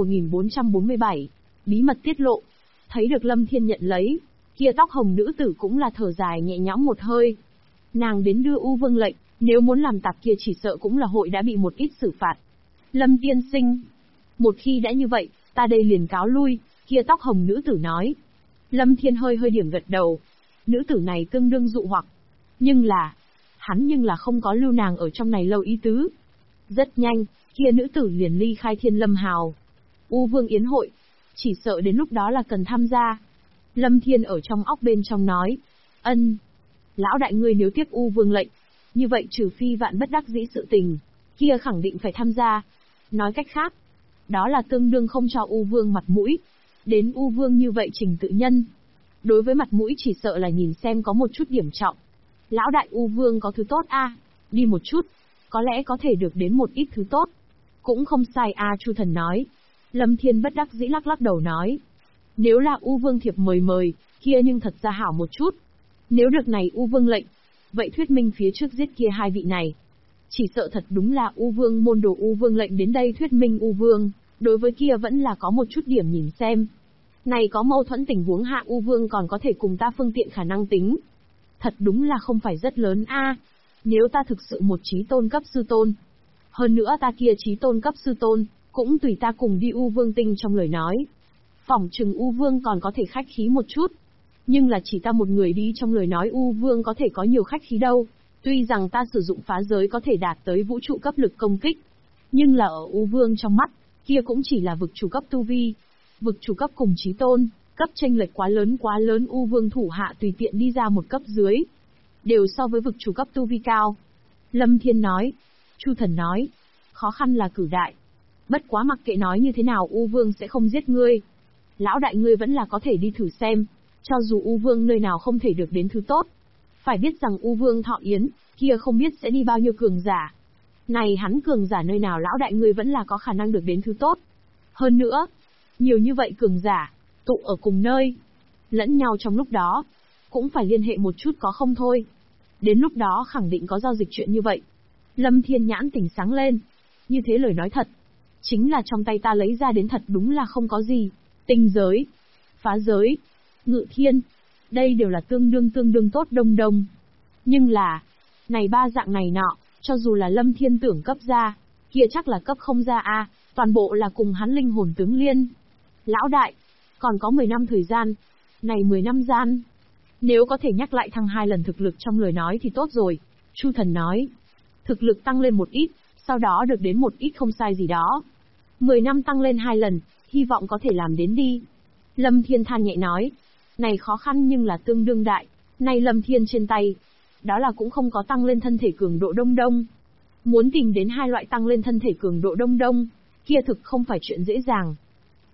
1447. Bí mật tiết lộ. Thấy được Lâm Thiên nhận lấy. Kia tóc hồng nữ tử cũng là thở dài nhẹ nhõm một hơi. Nàng đến đưa U Vương lệnh, nếu muốn làm tạp kia chỉ sợ cũng là hội đã bị một ít xử phạt. Lâm tiên sinh. Một khi đã như vậy, ta đây liền cáo lui, kia tóc hồng nữ tử nói. Lâm Thiên hơi điểm gật đầu. Nữ tử này tương đương dụ hoặc. Nhưng là, hắn nhưng là không có lưu nàng ở trong này lâu ý tứ. Rất nhanh, kia nữ tử liền ly khai Thiên Lâm Hào. U Vương yến hội, chỉ sợ đến lúc đó là cần tham gia. Lâm Thiên ở trong óc bên trong nói. Ân. Lão đại ngươi nếu tiếp U Vương lệnh, như vậy trừ phi vạn bất đắc dĩ sự tình, kia khẳng định phải tham gia. Nói cách khác, đó là tương đương không cho U Vương mặt mũi. Đến U Vương như vậy trình tự nhân. Đối với mặt mũi chỉ sợ là nhìn xem có một chút điểm trọng. Lão đại U Vương có thứ tốt a, đi một chút, có lẽ có thể được đến một ít thứ tốt. Cũng không sai a, Chu Thần nói. Lâm Thiên bất đắc dĩ lắc đầu nói. Nếu là U Vương thiệp mời, kia nhưng thật ra hảo một chút. Nếu được này U Vương lệnh, vậy thuyết minh phía trước giết kia hai vị này. Chỉ sợ thật đúng là U Vương môn đồ U Vương lệnh đến đây thuyết minh U Vương, đối với kia vẫn là có một chút điểm nhìn xem. Này có mâu thuẫn tình huống hạ U Vương còn có thể cùng ta phương tiện khả năng tính. Thật đúng là không phải rất lớn a. Nếu ta thực sự một chí tôn cấp sư tôn. Hơn nữa ta kia chí tôn cấp sư tôn, cũng tùy ta cùng đi U Vương tinh trong lời nói. Phỏng chừng U Vương còn có thể khách khí một chút. Nhưng là chỉ ta một người đi trong lời nói U Vương có thể có nhiều khách khí đâu. Tuy rằng ta sử dụng phá giới có thể đạt tới vũ trụ cấp lực công kích. Nhưng là ở U Vương trong mắt, kia cũng chỉ là vực chủ cấp tu vi. Vực chủ cấp cùng chí tôn, cấp chênh lệch quá lớn U Vương thủ hạ tùy tiện đi ra một cấp dưới. Đều so với vực chủ cấp tu vi cao. Lâm Thiên nói. Chu Thần nói. Khó khăn là cử đại. Bất quá mặc kệ nói như thế nào U Vương sẽ không giết ngươi. Lão đại ngươi vẫn là có thể đi thử xem. Cho dù U Vương nơi nào không thể được đến thứ tốt. Phải biết rằng U Vương Thọ Yến, kia không biết sẽ đi bao nhiêu cường giả. Này hắn cường giả nơi nào lão đại ngươi vẫn là có khả năng được đến thứ tốt. Hơn nữa, nhiều như vậy cường giả, tụ ở cùng nơi. Lẫn nhau trong lúc đó, cũng phải liên hệ một chút có không thôi. Đến lúc đó khẳng định có giao dịch chuyện như vậy. Lâm Thiên nhãn tỉnh sáng lên. Như thế lời nói thật. Chính là trong tay ta lấy ra đến thật đúng là không có gì. Tinh giới, phá giới, ngự thiên. Đây đều là tương đương tốt đông. Nhưng là, này ba dạng này nọ, cho dù là Lâm Thiên tưởng cấp ra, kia chắc là cấp không ra a, toàn bộ là cùng hắn linh hồn tướng liên. Lão đại, còn có 10 năm thời gian. Này 10 năm gian, nếu có thể nhắc lại thăng 2 lần thực lực trong lời nói thì tốt rồi. Chu Thần nói, thực lực tăng lên một ít, sau đó được đến một ít không sai gì đó. 10 năm tăng lên 2 lần, hy vọng có thể làm đến đi. Lâm Thiên than nhẹ nói, này khó khăn nhưng là tương đương đại. Này Lâm Thiên trên tay, đó là cũng không có tăng lên thân thể cường độ đông. Muốn tìm đến hai loại tăng lên thân thể cường độ đông, kia thực không phải chuyện dễ dàng.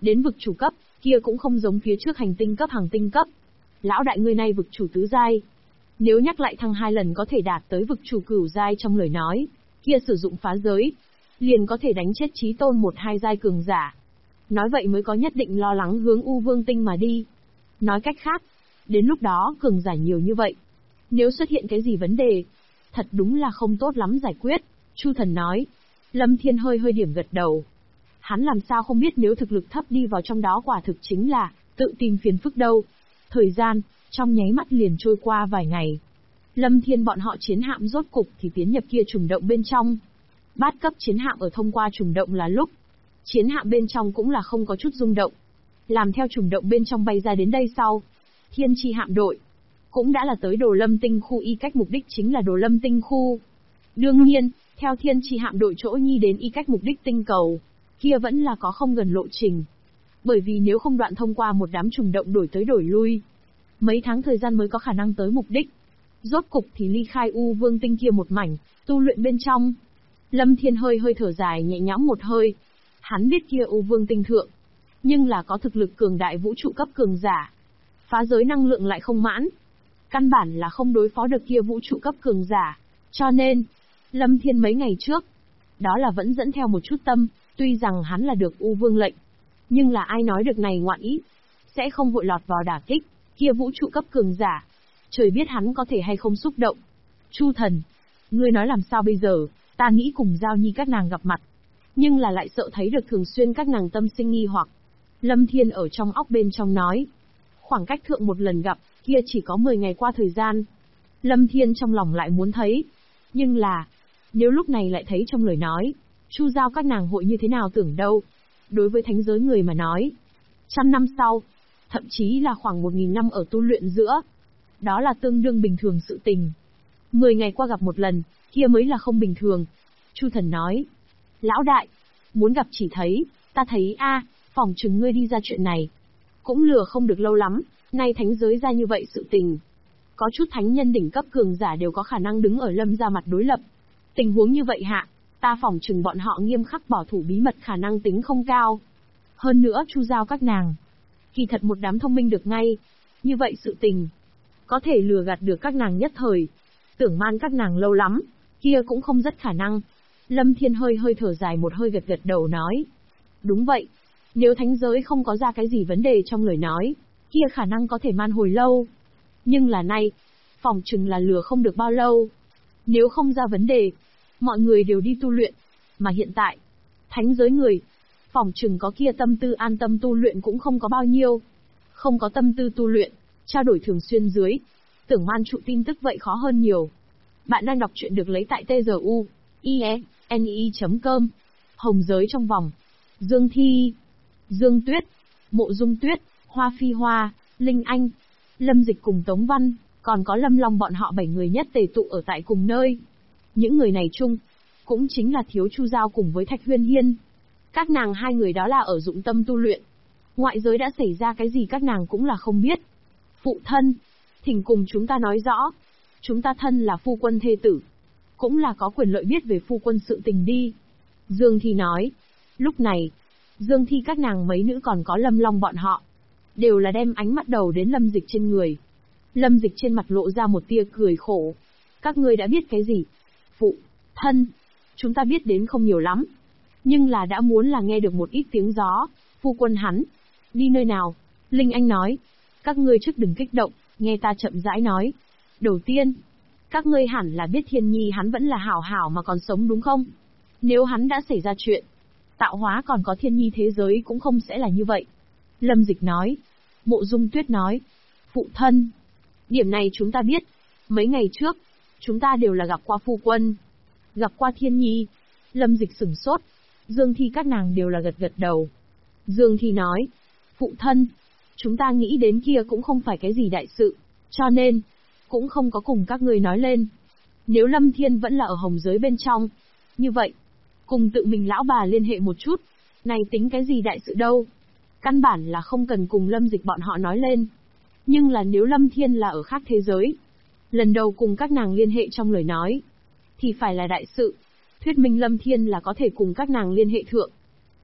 Đến vực chủ cấp, kia cũng không giống phía trước hành tinh cấp hàng tinh cấp. Lão đại ngươi này vực chủ tứ giai. Nếu nhắc lại thăng 2 lần có thể đạt tới vực chủ cửu giai trong lời nói, kia sử dụng phá giới, liền có thể đánh chết chí tôn 1-2 giai cường giả. Nói vậy mới có nhất định lo lắng hướng U Vương Tinh mà đi. Nói cách khác, đến lúc đó cường giả nhiều như vậy. Nếu xuất hiện cái gì vấn đề, thật đúng là không tốt lắm giải quyết, Chu Thần nói. Lâm Thiên hơi điểm gật đầu. Hắn làm sao không biết nếu thực lực thấp đi vào trong đó quả thực chính là tự tìm phiền phức đâu. Thời gian, trong nháy mắt liền trôi qua vài ngày. Lâm Thiên bọn họ chiến hạm rốt cục thì tiến nhập kia trùng động bên trong. Bát cấp chiến hạm ở thông qua trùng động là lúc. Chiến hạm bên trong cũng là không có chút rung động. Làm theo trùng động bên trong bay ra đến đây sau. Thiên Chi hạm đội cũng đã là tới Đồ Lâm Tinh khu, y cách mục đích chính là Đồ Lâm Tinh khu. Đương nhiên, theo Thiên Chi hạm đội chỗ nhi đến y cách mục đích tinh cầu, kia vẫn là có không gần lộ trình. Bởi vì nếu không đoạn thông qua một đám trùng động đổi tới đổi lui, mấy tháng thời gian mới có khả năng tới mục đích. Rốt cục thì ly khai U Vương Tinh kia một mảnh, tu luyện bên trong. Lâm Thiên hơi thở dài nhẹ nhõm một hơi. Hắn biết kia U Vương Tinh thượng, nhưng là có thực lực cường đại vũ trụ cấp cường giả. Phá giới năng lượng lại không mãn. Căn bản là không đối phó được kia vũ trụ cấp cường giả. Cho nên, Lâm Thiên mấy ngày trước, đó là vẫn dẫn theo một chút tâm, tuy rằng hắn là được U Vương lệnh. Nhưng là ai nói được này ngoạn ý, sẽ không vội lọt vào đả kích, kia vũ trụ cấp cường giả. Trời biết hắn có thể hay không xúc động. Chu Thần, ngươi nói làm sao bây giờ, ta nghĩ cùng Giao Nhi các nàng gặp mặt. Nhưng là lại sợ thấy được thường xuyên các nàng tâm sinh nghi hoặc. Lâm Thiên ở trong óc bên trong nói. Khoảng cách thượng một lần gặp, kia chỉ có 10 ngày qua thời gian. Lâm Thiên trong lòng lại muốn thấy. Nhưng là, nếu lúc này lại thấy trong lời nói, Chu Giao các nàng hội như thế nào tưởng đâu. Đối với thánh giới người mà nói, 100 năm sau, thậm chí là khoảng 1000 năm ở tu luyện giữa, đó là tương đương bình thường sự tình. 10 ngày qua gặp một lần, kia mới là không bình thường. Chu Thần nói, lão đại, muốn gặp chỉ thấy, ta thấy phỏng chừng ngươi đi ra chuyện này. Cũng lừa không được lâu lắm, nay thánh giới ra như vậy sự tình. Có chút thánh nhân đỉnh cấp cường giả đều có khả năng đứng ở Lâm ra mặt đối lập. Tình huống như vậy hạ, ta phỏng chừng bọn họ nghiêm khắc bảo thủ bí mật khả năng tính không cao. Hơn nữa Chu Giao các nàng, kỳ thật một đám thông minh được ngay. Như vậy sự tình, có thể lừa gạt được các nàng nhất thời. Tưởng man các nàng lâu lắm, kia cũng không rất khả năng. Lâm Thiên hơi thở dài một hơi gật đầu nói. Đúng vậy, nếu thánh giới không có ra cái gì vấn đề trong lời nói, kia khả năng có thể man hồi lâu. Nhưng là nay, phỏng chừng là lừa không được bao lâu. Nếu không ra vấn đề, mọi người đều đi tu luyện. Mà hiện tại, thánh giới người, phỏng chừng có kia tâm tư an tâm tu luyện cũng không có bao nhiêu. Không có tâm tư tu luyện, trao đổi thường xuyên dưới. Tưởng man trụ tin tức vậy khó hơn nhiều. Bạn đang đọc chuyện được lấy tại tzu.ie.com. Hồng giới trong vòng. Dương Thi, Dương Tuyết, Mộ Dung Tuyết, Hoa Phi Hoa, Linh Anh, Lâm Dịch cùng Tống Văn, còn có Lâm Long bọn họ 7 người nhất tề tụ ở tại cùng nơi. Những người này chung, cũng chính là thiếu Chu Giao cùng với Thạch Huyên Hiên. Các nàng hai người đó là ở dụng tâm tu luyện. Ngoại giới đã xảy ra cái gì các nàng cũng là không biết. Phụ thân, thỉnh cùng chúng ta nói rõ. Chúng ta thân là phu quân thê tử, cũng là có quyền lợi biết về phu quân sự tình đi. Dương Thi nói. Lúc này, Dương Thi các nàng mấy nữ còn có Lâm Long bọn họ, đều là đem ánh mắt đầu đến Lâm Dịch trên người. Lâm Dịch trên mặt lộ ra một tia cười khổ. Các ngươi đã biết cái gì? Phụ thân, chúng ta biết đến không nhiều lắm, nhưng là đã muốn là nghe được một ít tiếng gió. Phu quân hắn đi nơi nào? Linh Anh nói. Các ngươi trước đừng kích động, nghe ta chậm rãi nói. Đầu tiên, các ngươi hẳn là biết Thiên Nhi hắn vẫn là hảo hảo mà còn sống đúng không? Nếu hắn đã xảy ra chuyện, tạo hóa còn có Thiên Nhi thế giới cũng không sẽ là như vậy. Lâm Dịch nói. Mộ Dung Tuyết nói. Phụ thân, điểm này chúng ta biết. Mấy ngày trước, chúng ta đều là gặp qua phu quân, gặp qua Thiên Nhi. Lâm Dịch sửng sốt. Dương Thi các nàng đều là gật đầu. Dương Thi nói. Phụ thân, chúng ta nghĩ đến kia cũng không phải cái gì đại sự, cho nên cũng không có cùng các ngươi nói lên. Nếu Lâm Thiên vẫn là ở hồng giới bên trong, như vậy, cùng tự mình lão bà liên hệ một chút, này tính cái gì đại sự đâu. Căn bản là không cần cùng Lâm Dịch bọn họ nói lên. Nhưng là nếu Lâm Thiên là ở khác thế giới, lần đầu cùng các nàng liên hệ trong lời nói, thì phải là đại sự. Thuyết minh Lâm Thiên là có thể cùng các nàng liên hệ thượng.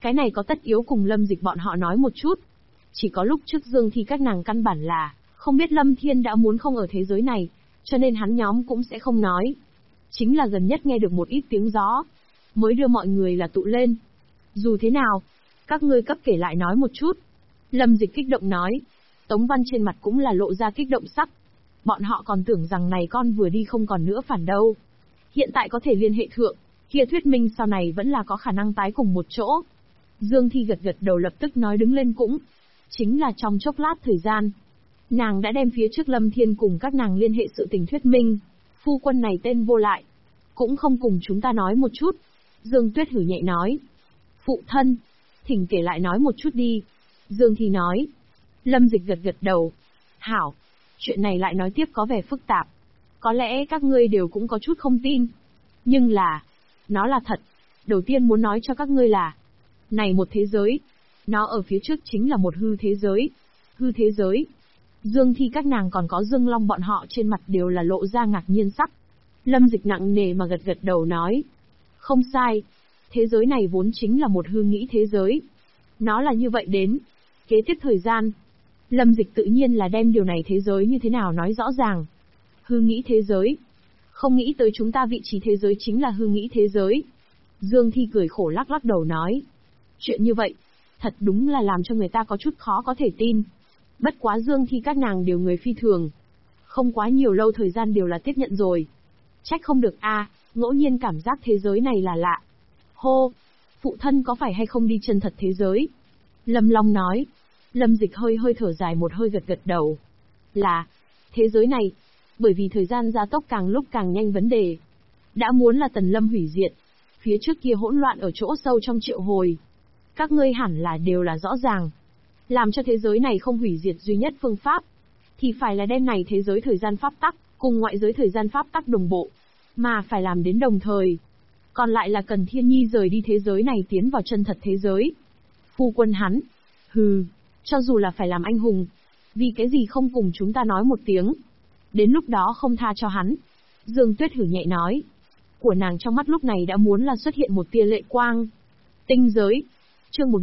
Cái này có tất yếu cùng Lâm Dịch bọn họ nói một chút. Chỉ có lúc trước Dương Thi các nàng căn bản là không biết Lâm Thiên đã muốn không ở thế giới này, cho nên hắn nhóm cũng sẽ không nói. Chính là gần nhất nghe được một ít tiếng gió, mới đưa mọi người là tụ lên. Dù thế nào, các ngươi cấp kể lại nói một chút. Lâm Dịch kích động nói. Tống Văn trên mặt cũng là lộ ra kích động sắc. Bọn họ còn tưởng rằng này con vừa đi không còn nữa phản đâu. Hiện tại có thể liên hệ thượng, kia thuyết minh sau này vẫn là có khả năng tái cùng một chỗ. Dương Thi gật gật đầu lập tức nói đứng lên cũng. Chính là trong chốc lát thời gian. Nàng đã đem phía trước Lâm Thiên cùng các nàng liên hệ sự tình thuyết minh. Phu quân này tên vô lại. Cũng không cùng chúng ta nói một chút. Dương Tuyết hử nhẹ nói. Phụ thân, thỉnh kể lại nói một chút đi. Dương Thi nói. Lâm Dịch gật gật đầu. Hảo, chuyện này lại nói tiếp có vẻ phức tạp. Có lẽ các ngươi đều cũng có chút không tin. Nhưng là, nó là thật. Đầu tiên muốn nói cho các ngươi là, này một thế giới, nó ở phía trước chính là một hư thế giới. Hư thế giới. Dương Thi các nàng còn có Dương Long bọn họ trên mặt đều là lộ ra ngạc nhiên sắc. Lâm Dịch nặng nề mà gật gật đầu nói. Không sai. Thế giới này vốn chính là một hư nghĩ thế giới. Nó là như vậy đến. Kế tiếp thời gian, Lâm Dịch tự nhiên là đem điều này thế giới như thế nào nói rõ ràng. Hư nghĩ thế giới. Không nghĩ tới chúng ta vị trí thế giới chính là hư nghĩ thế giới. Dương Thi cười khổ lắc lắc đầu nói. Chuyện như vậy, thật đúng là làm cho người ta có chút khó có thể tin. Bất quá Dương Thi các nàng đều người phi thường. Không quá nhiều lâu thời gian đều là tiếp nhận rồi. Trách không được a, ngẫu nhiên cảm giác thế giới này là lạ. Hô, phụ thân có phải hay không đi chân thật thế giới? Lâm Long nói. Lâm Dịch hơi hơi thở dài một hơi gật gật đầu. Là, thế giới này, bởi vì thời gian gia tốc càng lúc càng nhanh vấn đề. Đã muốn là Tần Lâm hủy diệt. Phía trước kia hỗn loạn ở chỗ sâu trong triệu hồi. Các ngươi hẳn là đều là rõ ràng. Làm cho thế giới này không hủy diệt duy nhất phương pháp, thì phải là đem này thế giới thời gian pháp tắc, cùng ngoại giới thời gian pháp tắc đồng bộ. Mà phải làm đến đồng thời. Còn lại là cần Thiên Nhi rời đi thế giới này tiến vào chân thật thế giới. Phu quân hắn. Hừ, cho dù là phải làm anh hùng. Vì cái gì không cùng chúng ta nói một tiếng. Đến lúc đó không tha cho hắn. Dương Tuyết hử nhẹ nói. Của nàng trong mắt lúc này đã muốn là xuất hiện một tia lệ quang. Tinh giới. Chương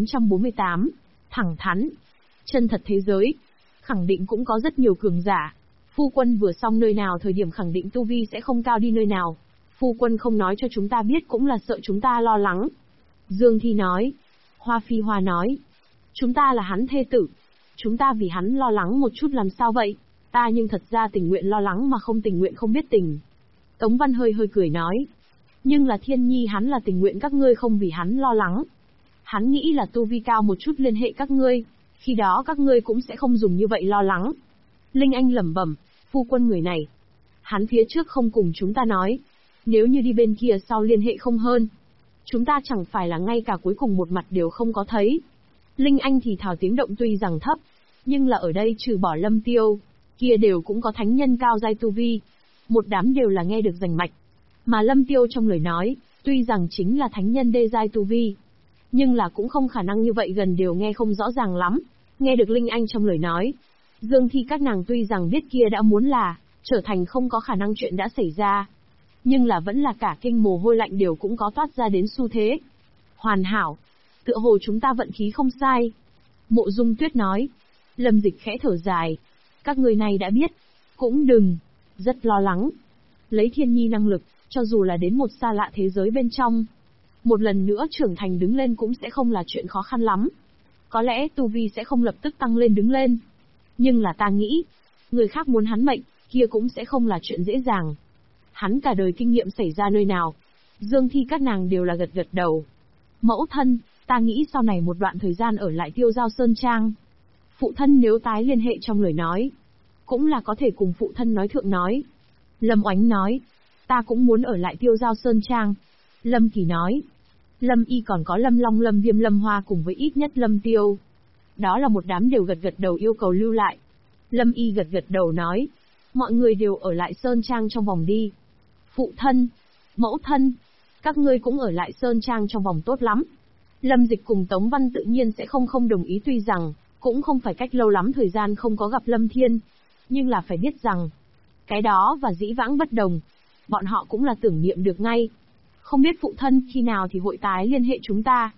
1448. Thẳng thắn. Chân thật thế giới. Khẳng định cũng có rất nhiều cường giả. Phu quân vừa xong nơi nào thời điểm khẳng định tu vi sẽ không cao đi nơi nào. Phu quân không nói cho chúng ta biết cũng là sợ chúng ta lo lắng. Dương Thi nói. Hoa Phi Hoa nói. Chúng ta là hắn thê tử. Chúng ta vì hắn lo lắng một chút làm sao vậy? Ta nhưng thật ra tình nguyện lo lắng mà không tình nguyện không biết tình. Tống Văn hơi hơi cười nói. Nhưng là Thiên Nhi hắn là tình nguyện các ngươi không vì hắn lo lắng. Hắn nghĩ là tu vi cao một chút liên hệ các ngươi. Khi đó các ngươi cũng sẽ không dùng như vậy lo lắng. Linh Anh lẩm bẩm. Phu quân người này. Hắn phía trước không cùng chúng ta nói. Nếu như đi bên kia sau liên hệ không hơn. Chúng ta chẳng phải là ngay cả cuối cùng một mặt đều không có thấy. Linh Anh thì thào tiếng động tuy rằng thấp. Nhưng là ở đây trừ bỏ Lâm Tiêu. Kia đều cũng có thánh nhân cao giai tu vi. Một đám đều là nghe được rành mạch. Mà Lâm Tiêu trong lời nói, tuy rằng chính là thánh nhân đê giai tu vi. Nhưng là cũng không khả năng như vậy gần đều nghe không rõ ràng lắm. Nghe được Linh Anh trong lời nói. Dương Thi các nàng tuy rằng biết kia đã muốn là, trở thành không có khả năng chuyện đã xảy ra. Nhưng là vẫn là cả kinh mồ hôi lạnh đều cũng có toát ra đến xu thế. Hoàn hảo. Tựa hồ chúng ta vận khí không sai. Mộ Dung Tuyết nói. Lâm Dịch khẽ thở dài. Các người này đã biết. Cũng đừng. Rất lo lắng. Lấy Thiên Nhi năng lực, cho dù là đến một xa lạ thế giới bên trong. Một lần nữa trưởng thành đứng lên cũng sẽ không là chuyện khó khăn lắm. Có lẽ tu vi sẽ không lập tức tăng lên đứng lên. Nhưng là ta nghĩ, người khác muốn hắn mệnh, kia cũng sẽ không là chuyện dễ dàng. Hắn cả đời kinh nghiệm xảy ra nơi nào. Dương Thi các nàng đều là gật gật đầu. Mẫu thân, ta nghĩ sau này một đoạn thời gian ở lại Tiêu Giao Sơn Trang. Phụ thân nếu tái liên hệ trong lời nói, cũng là có thể cùng phụ thân nói thượng nói. Lâm Oánh nói, ta cũng muốn ở lại Tiêu Giao Sơn Trang. Lâm Kỳ nói, Lâm Y còn có Lâm Long, Lâm Viêm, Lâm Hoa cùng với ít nhất Lâm Tiêu. Đó là một đám đều gật gật đầu yêu cầu lưu lại. Lâm Y gật gật đầu nói, mọi người đều ở lại Sơn Trang trong vòng đi. Phụ thân, mẫu thân, các ngươi cũng ở lại Sơn Trang trong vòng tốt lắm. Lâm Dịch cùng Tống Văn tự nhiên sẽ không đồng ý, tuy rằng cũng không phải cách lâu lắm thời gian không có gặp Lâm Thiên, nhưng là phải biết rằng cái đó và dĩ vãng bất đồng, bọn họ cũng là tưởng niệm được ngay. Không biết phụ thân khi nào thì hội tái liên hệ chúng ta.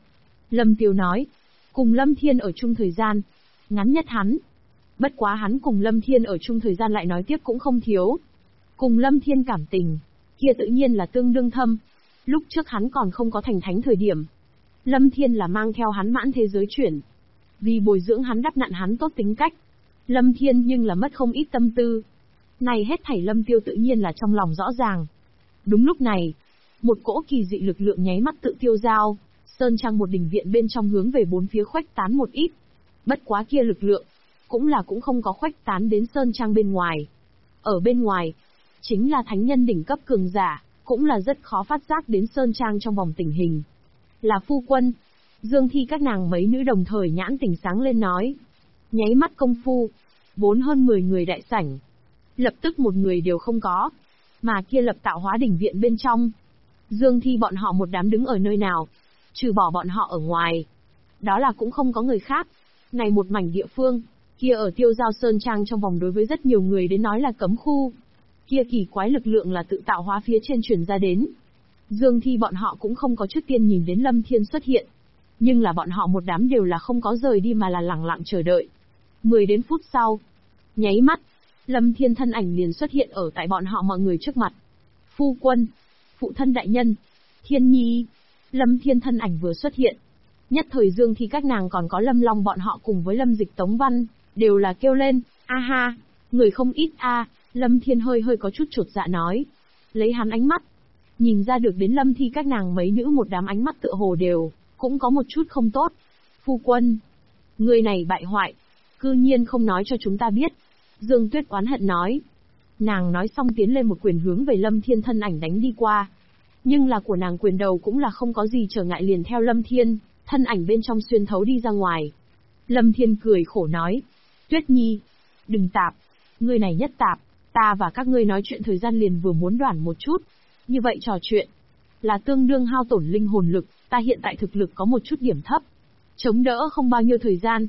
Lâm Tiêu nói. Cùng Lâm Thiên ở chung thời gian. Ngắn nhất hắn. Bất quá hắn cùng Lâm Thiên ở chung thời gian lại nói tiếp cũng không thiếu. Cùng Lâm Thiên cảm tình. Kia tự nhiên là tương đương thâm. Lúc trước hắn còn không có thành thánh thời điểm. Lâm Thiên là mang theo hắn mãn thế giới chuyển. Vì bồi dưỡng hắn đắp nặn hắn tốt tính cách. Lâm Thiên nhưng là mất không ít tâm tư. Này hết thảy Lâm Tiêu tự nhiên là trong lòng rõ ràng. Đúng lúc này, một cỗ kỳ dị lực lượng nháy mắt tự tiêu dao, sơn trang một đình viện bên trong hướng về bốn phía khuếch tán một ít. Bất quá kia lực lượng, cũng không có khuếch tán đến sơn trang bên ngoài. Ở bên ngoài, chính là thánh nhân đỉnh cấp cường giả, cũng là rất khó phát giác đến sơn trang trong vòng tình hình. Là phu quân. Dương Thi các nàng mấy nữ đồng thời nhãn tỉnh sáng lên nói. Nháy mắt công phu, vốn hơn 10 người đại sảnh. Lập tức một người đều không có. Mà kia lập tạo hóa đỉnh viện bên trong. Dương Thi bọn họ một đám đứng ở nơi nào. Trừ bỏ bọn họ ở ngoài. Đó là cũng không có người khác. Này một mảnh địa phương, kia ở Tiêu Giao Sơn Trang trong vòng đối với rất nhiều người đến nói là cấm khu. Kia kỳ quái lực lượng là tự tạo hóa phía trên truyền ra đến. Dương Thi bọn họ cũng không có trước tiên nhìn đến Lâm Thiên xuất hiện. Nhưng là bọn họ một đám đều là không có rời đi mà là lặng lặng chờ đợi. 10 đến phút sau, nháy mắt, Lâm Thiên thân ảnh liền xuất hiện ở tại bọn họ mọi người trước mặt. Phu quân, phụ thân đại nhân, Thiên Nhi. Lâm Thiên thân ảnh vừa xuất hiện. Nhất thời Dương Thi các nàng còn có Lâm Long bọn họ cùng với Lâm Dịch Tống Văn, đều là kêu lên, a ha, người không ít a. Lâm Thiên hơi có chút chột dạ nói. Lấy hắn ánh mắt, nhìn ra được đến Lâm Thi các nàng mấy nữ một đám ánh mắt tựa hồ đều, cũng có một chút không tốt. Phu quân, người này bại hoại, cư nhiên không nói cho chúng ta biết. Dương Tuyết oán hận nói. Nàng nói xong tiến lên một quyền hướng về Lâm Thiên thân ảnh đánh đi qua. Nhưng là của nàng quyền đầu cũng là không có gì trở ngại liền theo Lâm Thiên, thân ảnh bên trong xuyên thấu đi ra ngoài. Lâm Thiên cười khổ nói. Tuyết Nhi, đừng tạp, ngươi này nhất tạp, ta và các ngươi nói chuyện thời gian liền vừa muốn đoản một chút. Như vậy trò chuyện, là tương đương hao tổn linh hồn lực, ta hiện tại thực lực có một chút điểm thấp. Chống đỡ không bao nhiêu thời gian.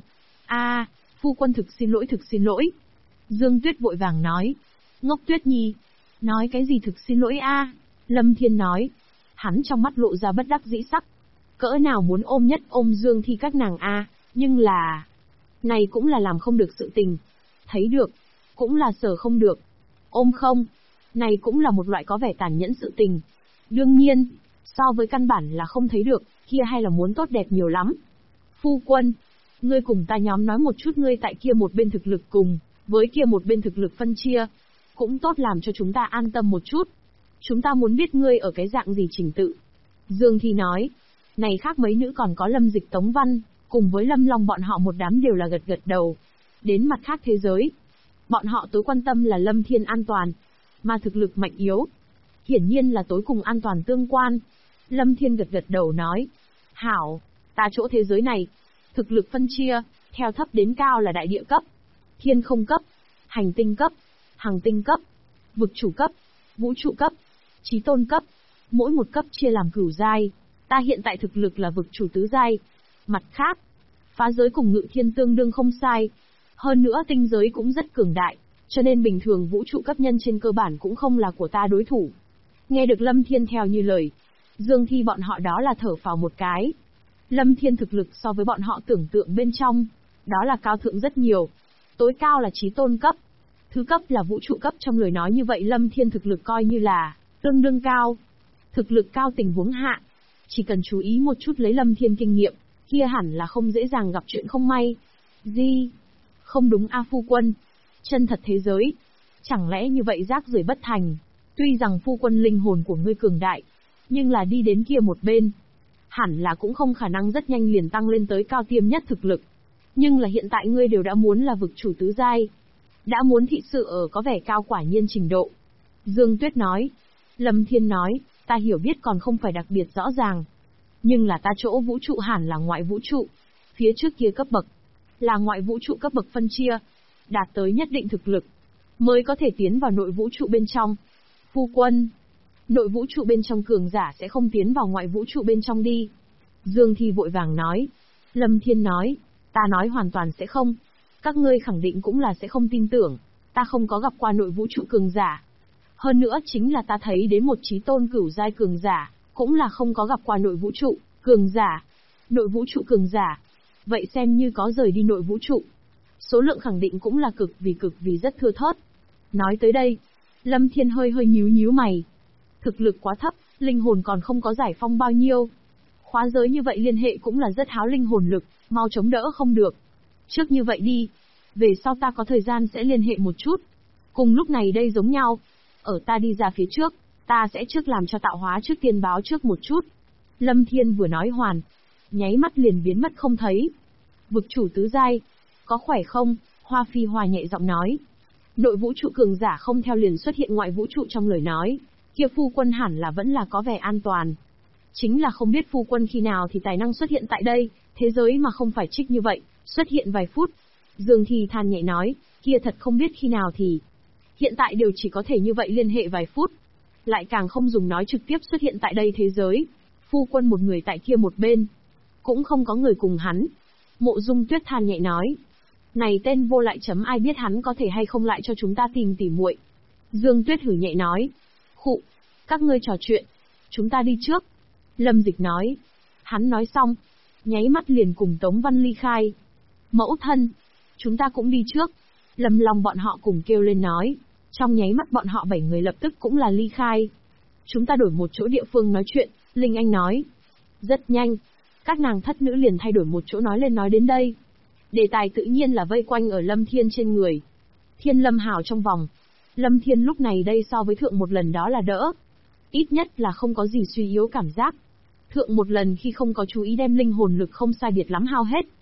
Phu quân thực xin lỗi. Dương Tuyết vội vàng nói. Ngốc Tuyết Nhi, nói cái gì thực xin lỗi Lâm Thiên nói. Hắn trong mắt lộ ra bất đắc dĩ sắc. Cỡ nào muốn ôm nhất ôm Dương Thi các nàng nhưng là... Này cũng là làm không được sự tình. Thấy được, cũng là sờ không được. Ôm không, này cũng là một loại có vẻ tàn nhẫn sự tình. Đương nhiên, so với căn bản là không thấy được, kia hay là muốn tốt đẹp nhiều lắm. Phu quân, ngươi cùng ta nhóm nói một chút ngươi tại kia một bên thực lực cùng, với kia một bên thực lực phân chia. Cũng tốt làm cho chúng ta an tâm một chút. Chúng ta muốn biết ngươi ở cái dạng gì trình tự. Dương Thi nói, này khác mấy nữ còn có Lâm Dịch Tống Văn, cùng với Lâm Long bọn họ một đám đều là gật đầu. Đến mặt khác thế giới, bọn họ tối quan tâm là Lâm Thiên an toàn, mà thực lực mạnh yếu. Hiển nhiên là tối cùng an toàn tương quan. Lâm Thiên gật đầu nói, hảo, ta chỗ thế giới này, thực lực phân chia, theo thấp đến cao là đại địa cấp, thiên không cấp, hành tinh cấp, hằng tinh cấp, vực chủ cấp, vũ trụ cấp, chí tôn cấp, mỗi một cấp chia làm cửu giai. Ta hiện tại thực lực là vực chủ tứ giai. Mặt khác, phá giới cùng ngự thiên tương đương không sai. Hơn nữa tinh giới cũng rất cường đại, cho nên bình thường vũ trụ cấp nhân trên cơ bản cũng không là của ta đối thủ. Nghe được Lâm Thiên theo như lời, Dương Thi bọn họ đó là thở phào một cái. Lâm Thiên thực lực so với bọn họ tưởng tượng bên trong, đó là cao thượng rất nhiều. Tối cao là chí tôn cấp, thứ cấp là vũ trụ cấp. Trong lời nói như vậy Lâm Thiên thực lực coi như là tương đương cao. Thực lực cao tình huống hạ, chỉ cần chú ý một chút lấy Lâm Thiên kinh nghiệm, kia hẳn là không dễ dàng gặp chuyện không may. Gì? Không đúng phu quân. Chân thật thế giới, chẳng lẽ như vậy rác rưởi bất thành. Tuy rằng phu quân linh hồn của ngươi cường đại, nhưng là đi đến kia một bên, hẳn là cũng không khả năng rất nhanh liền tăng lên tới cao tiêm nhất thực lực. Nhưng là hiện tại ngươi đều đã muốn là vực chủ tứ giai, đã muốn thị sự ở có vẻ cao quả nhiên trình độ. Dương Tuyết nói. Lâm Thiên nói, ta hiểu biết còn không phải đặc biệt rõ ràng. Nhưng là ta chỗ vũ trụ hẳn là ngoại vũ trụ. Phía trước kia cấp bậc, là ngoại vũ trụ cấp bậc phân chia, đạt tới nhất định thực lực, mới có thể tiến vào nội vũ trụ bên trong. Phu quân, nội vũ trụ bên trong cường giả sẽ không tiến vào ngoại vũ trụ bên trong đi. Dương Thi vội vàng nói. Lâm Thiên nói, ta nói hoàn toàn sẽ không. Các ngươi khẳng định cũng là sẽ không tin tưởng, ta không có gặp qua nội vũ trụ cường giả. Hơn nữa chính là ta thấy đến một chí tôn cửu giai cường giả, cũng là không có gặp qua nội vũ trụ cường giả. Nội vũ trụ cường giả. Vậy xem như có rời đi nội vũ trụ. Số lượng khẳng định cũng là cực vì rất thưa thớt. Nói tới đây, Lâm Thiên hơi nhíu mày. Thực lực quá thấp, linh hồn còn không có giải phong bao nhiêu. Khóa giới như vậy liên hệ cũng là rất háo linh hồn lực, mau chống đỡ không được. Trước như vậy đi, về sau ta có thời gian sẽ liên hệ một chút. Cùng lúc này đây giống nhau. Ở ta đi ra phía trước, ta sẽ trước làm cho tạo hóa trước tiên báo trước một chút. Lâm Thiên vừa nói hoàn, nháy mắt liền biến mất không thấy. Vực chủ tứ giai, có khỏe không? Hoa Phi Hòa nhẹ giọng nói. Nội vũ trụ cường giả không theo liền xuất hiện ngoại vũ trụ trong lời nói, kia phu quân hẳn là vẫn là có vẻ an toàn. Chính là không biết phu quân khi nào thì tài năng xuất hiện tại đây, thế giới mà không phải trích như vậy, xuất hiện vài phút. Dương Thì than nhẹ nói, kia thật không biết khi nào thì. Hiện tại đều chỉ có thể như vậy liên hệ vài phút. Lại càng không dùng nói trực tiếp xuất hiện tại đây thế giới. Phu quân một người tại kia một bên. Cũng không có người cùng hắn. Mộ Dung Tuyết than nhẹ nói. Này tên vô lại chấm ai biết hắn có thể hay không lại cho chúng ta tìm tỉ muội. Dương Tuyết hử nhẹ nói. Khụ, các ngươi trò chuyện. Chúng ta đi trước. Lâm Dịch nói. Hắn nói xong, nháy mắt liền cùng Tống Văn ly khai. Mẫu thân, chúng ta cũng đi trước. Lâm Long bọn họ cùng kêu lên nói. Trong nháy mắt bọn họ 7 người lập tức cũng là ly khai. Chúng ta đổi một chỗ địa phương nói chuyện, Linh Anh nói. Rất nhanh, các nàng thất nữ liền thay đổi một chỗ nói lên nói đến đây. Đề tài tự nhiên là vây quanh ở Lâm Thiên trên người. Thiên Lâm hào trong vòng. Lâm Thiên lúc này đây so với thượng một lần đó là đỡ. Ít nhất là không có gì suy yếu cảm giác. Thượng một lần khi không có chú ý đem linh hồn lực không sai biệt lắm hao hết.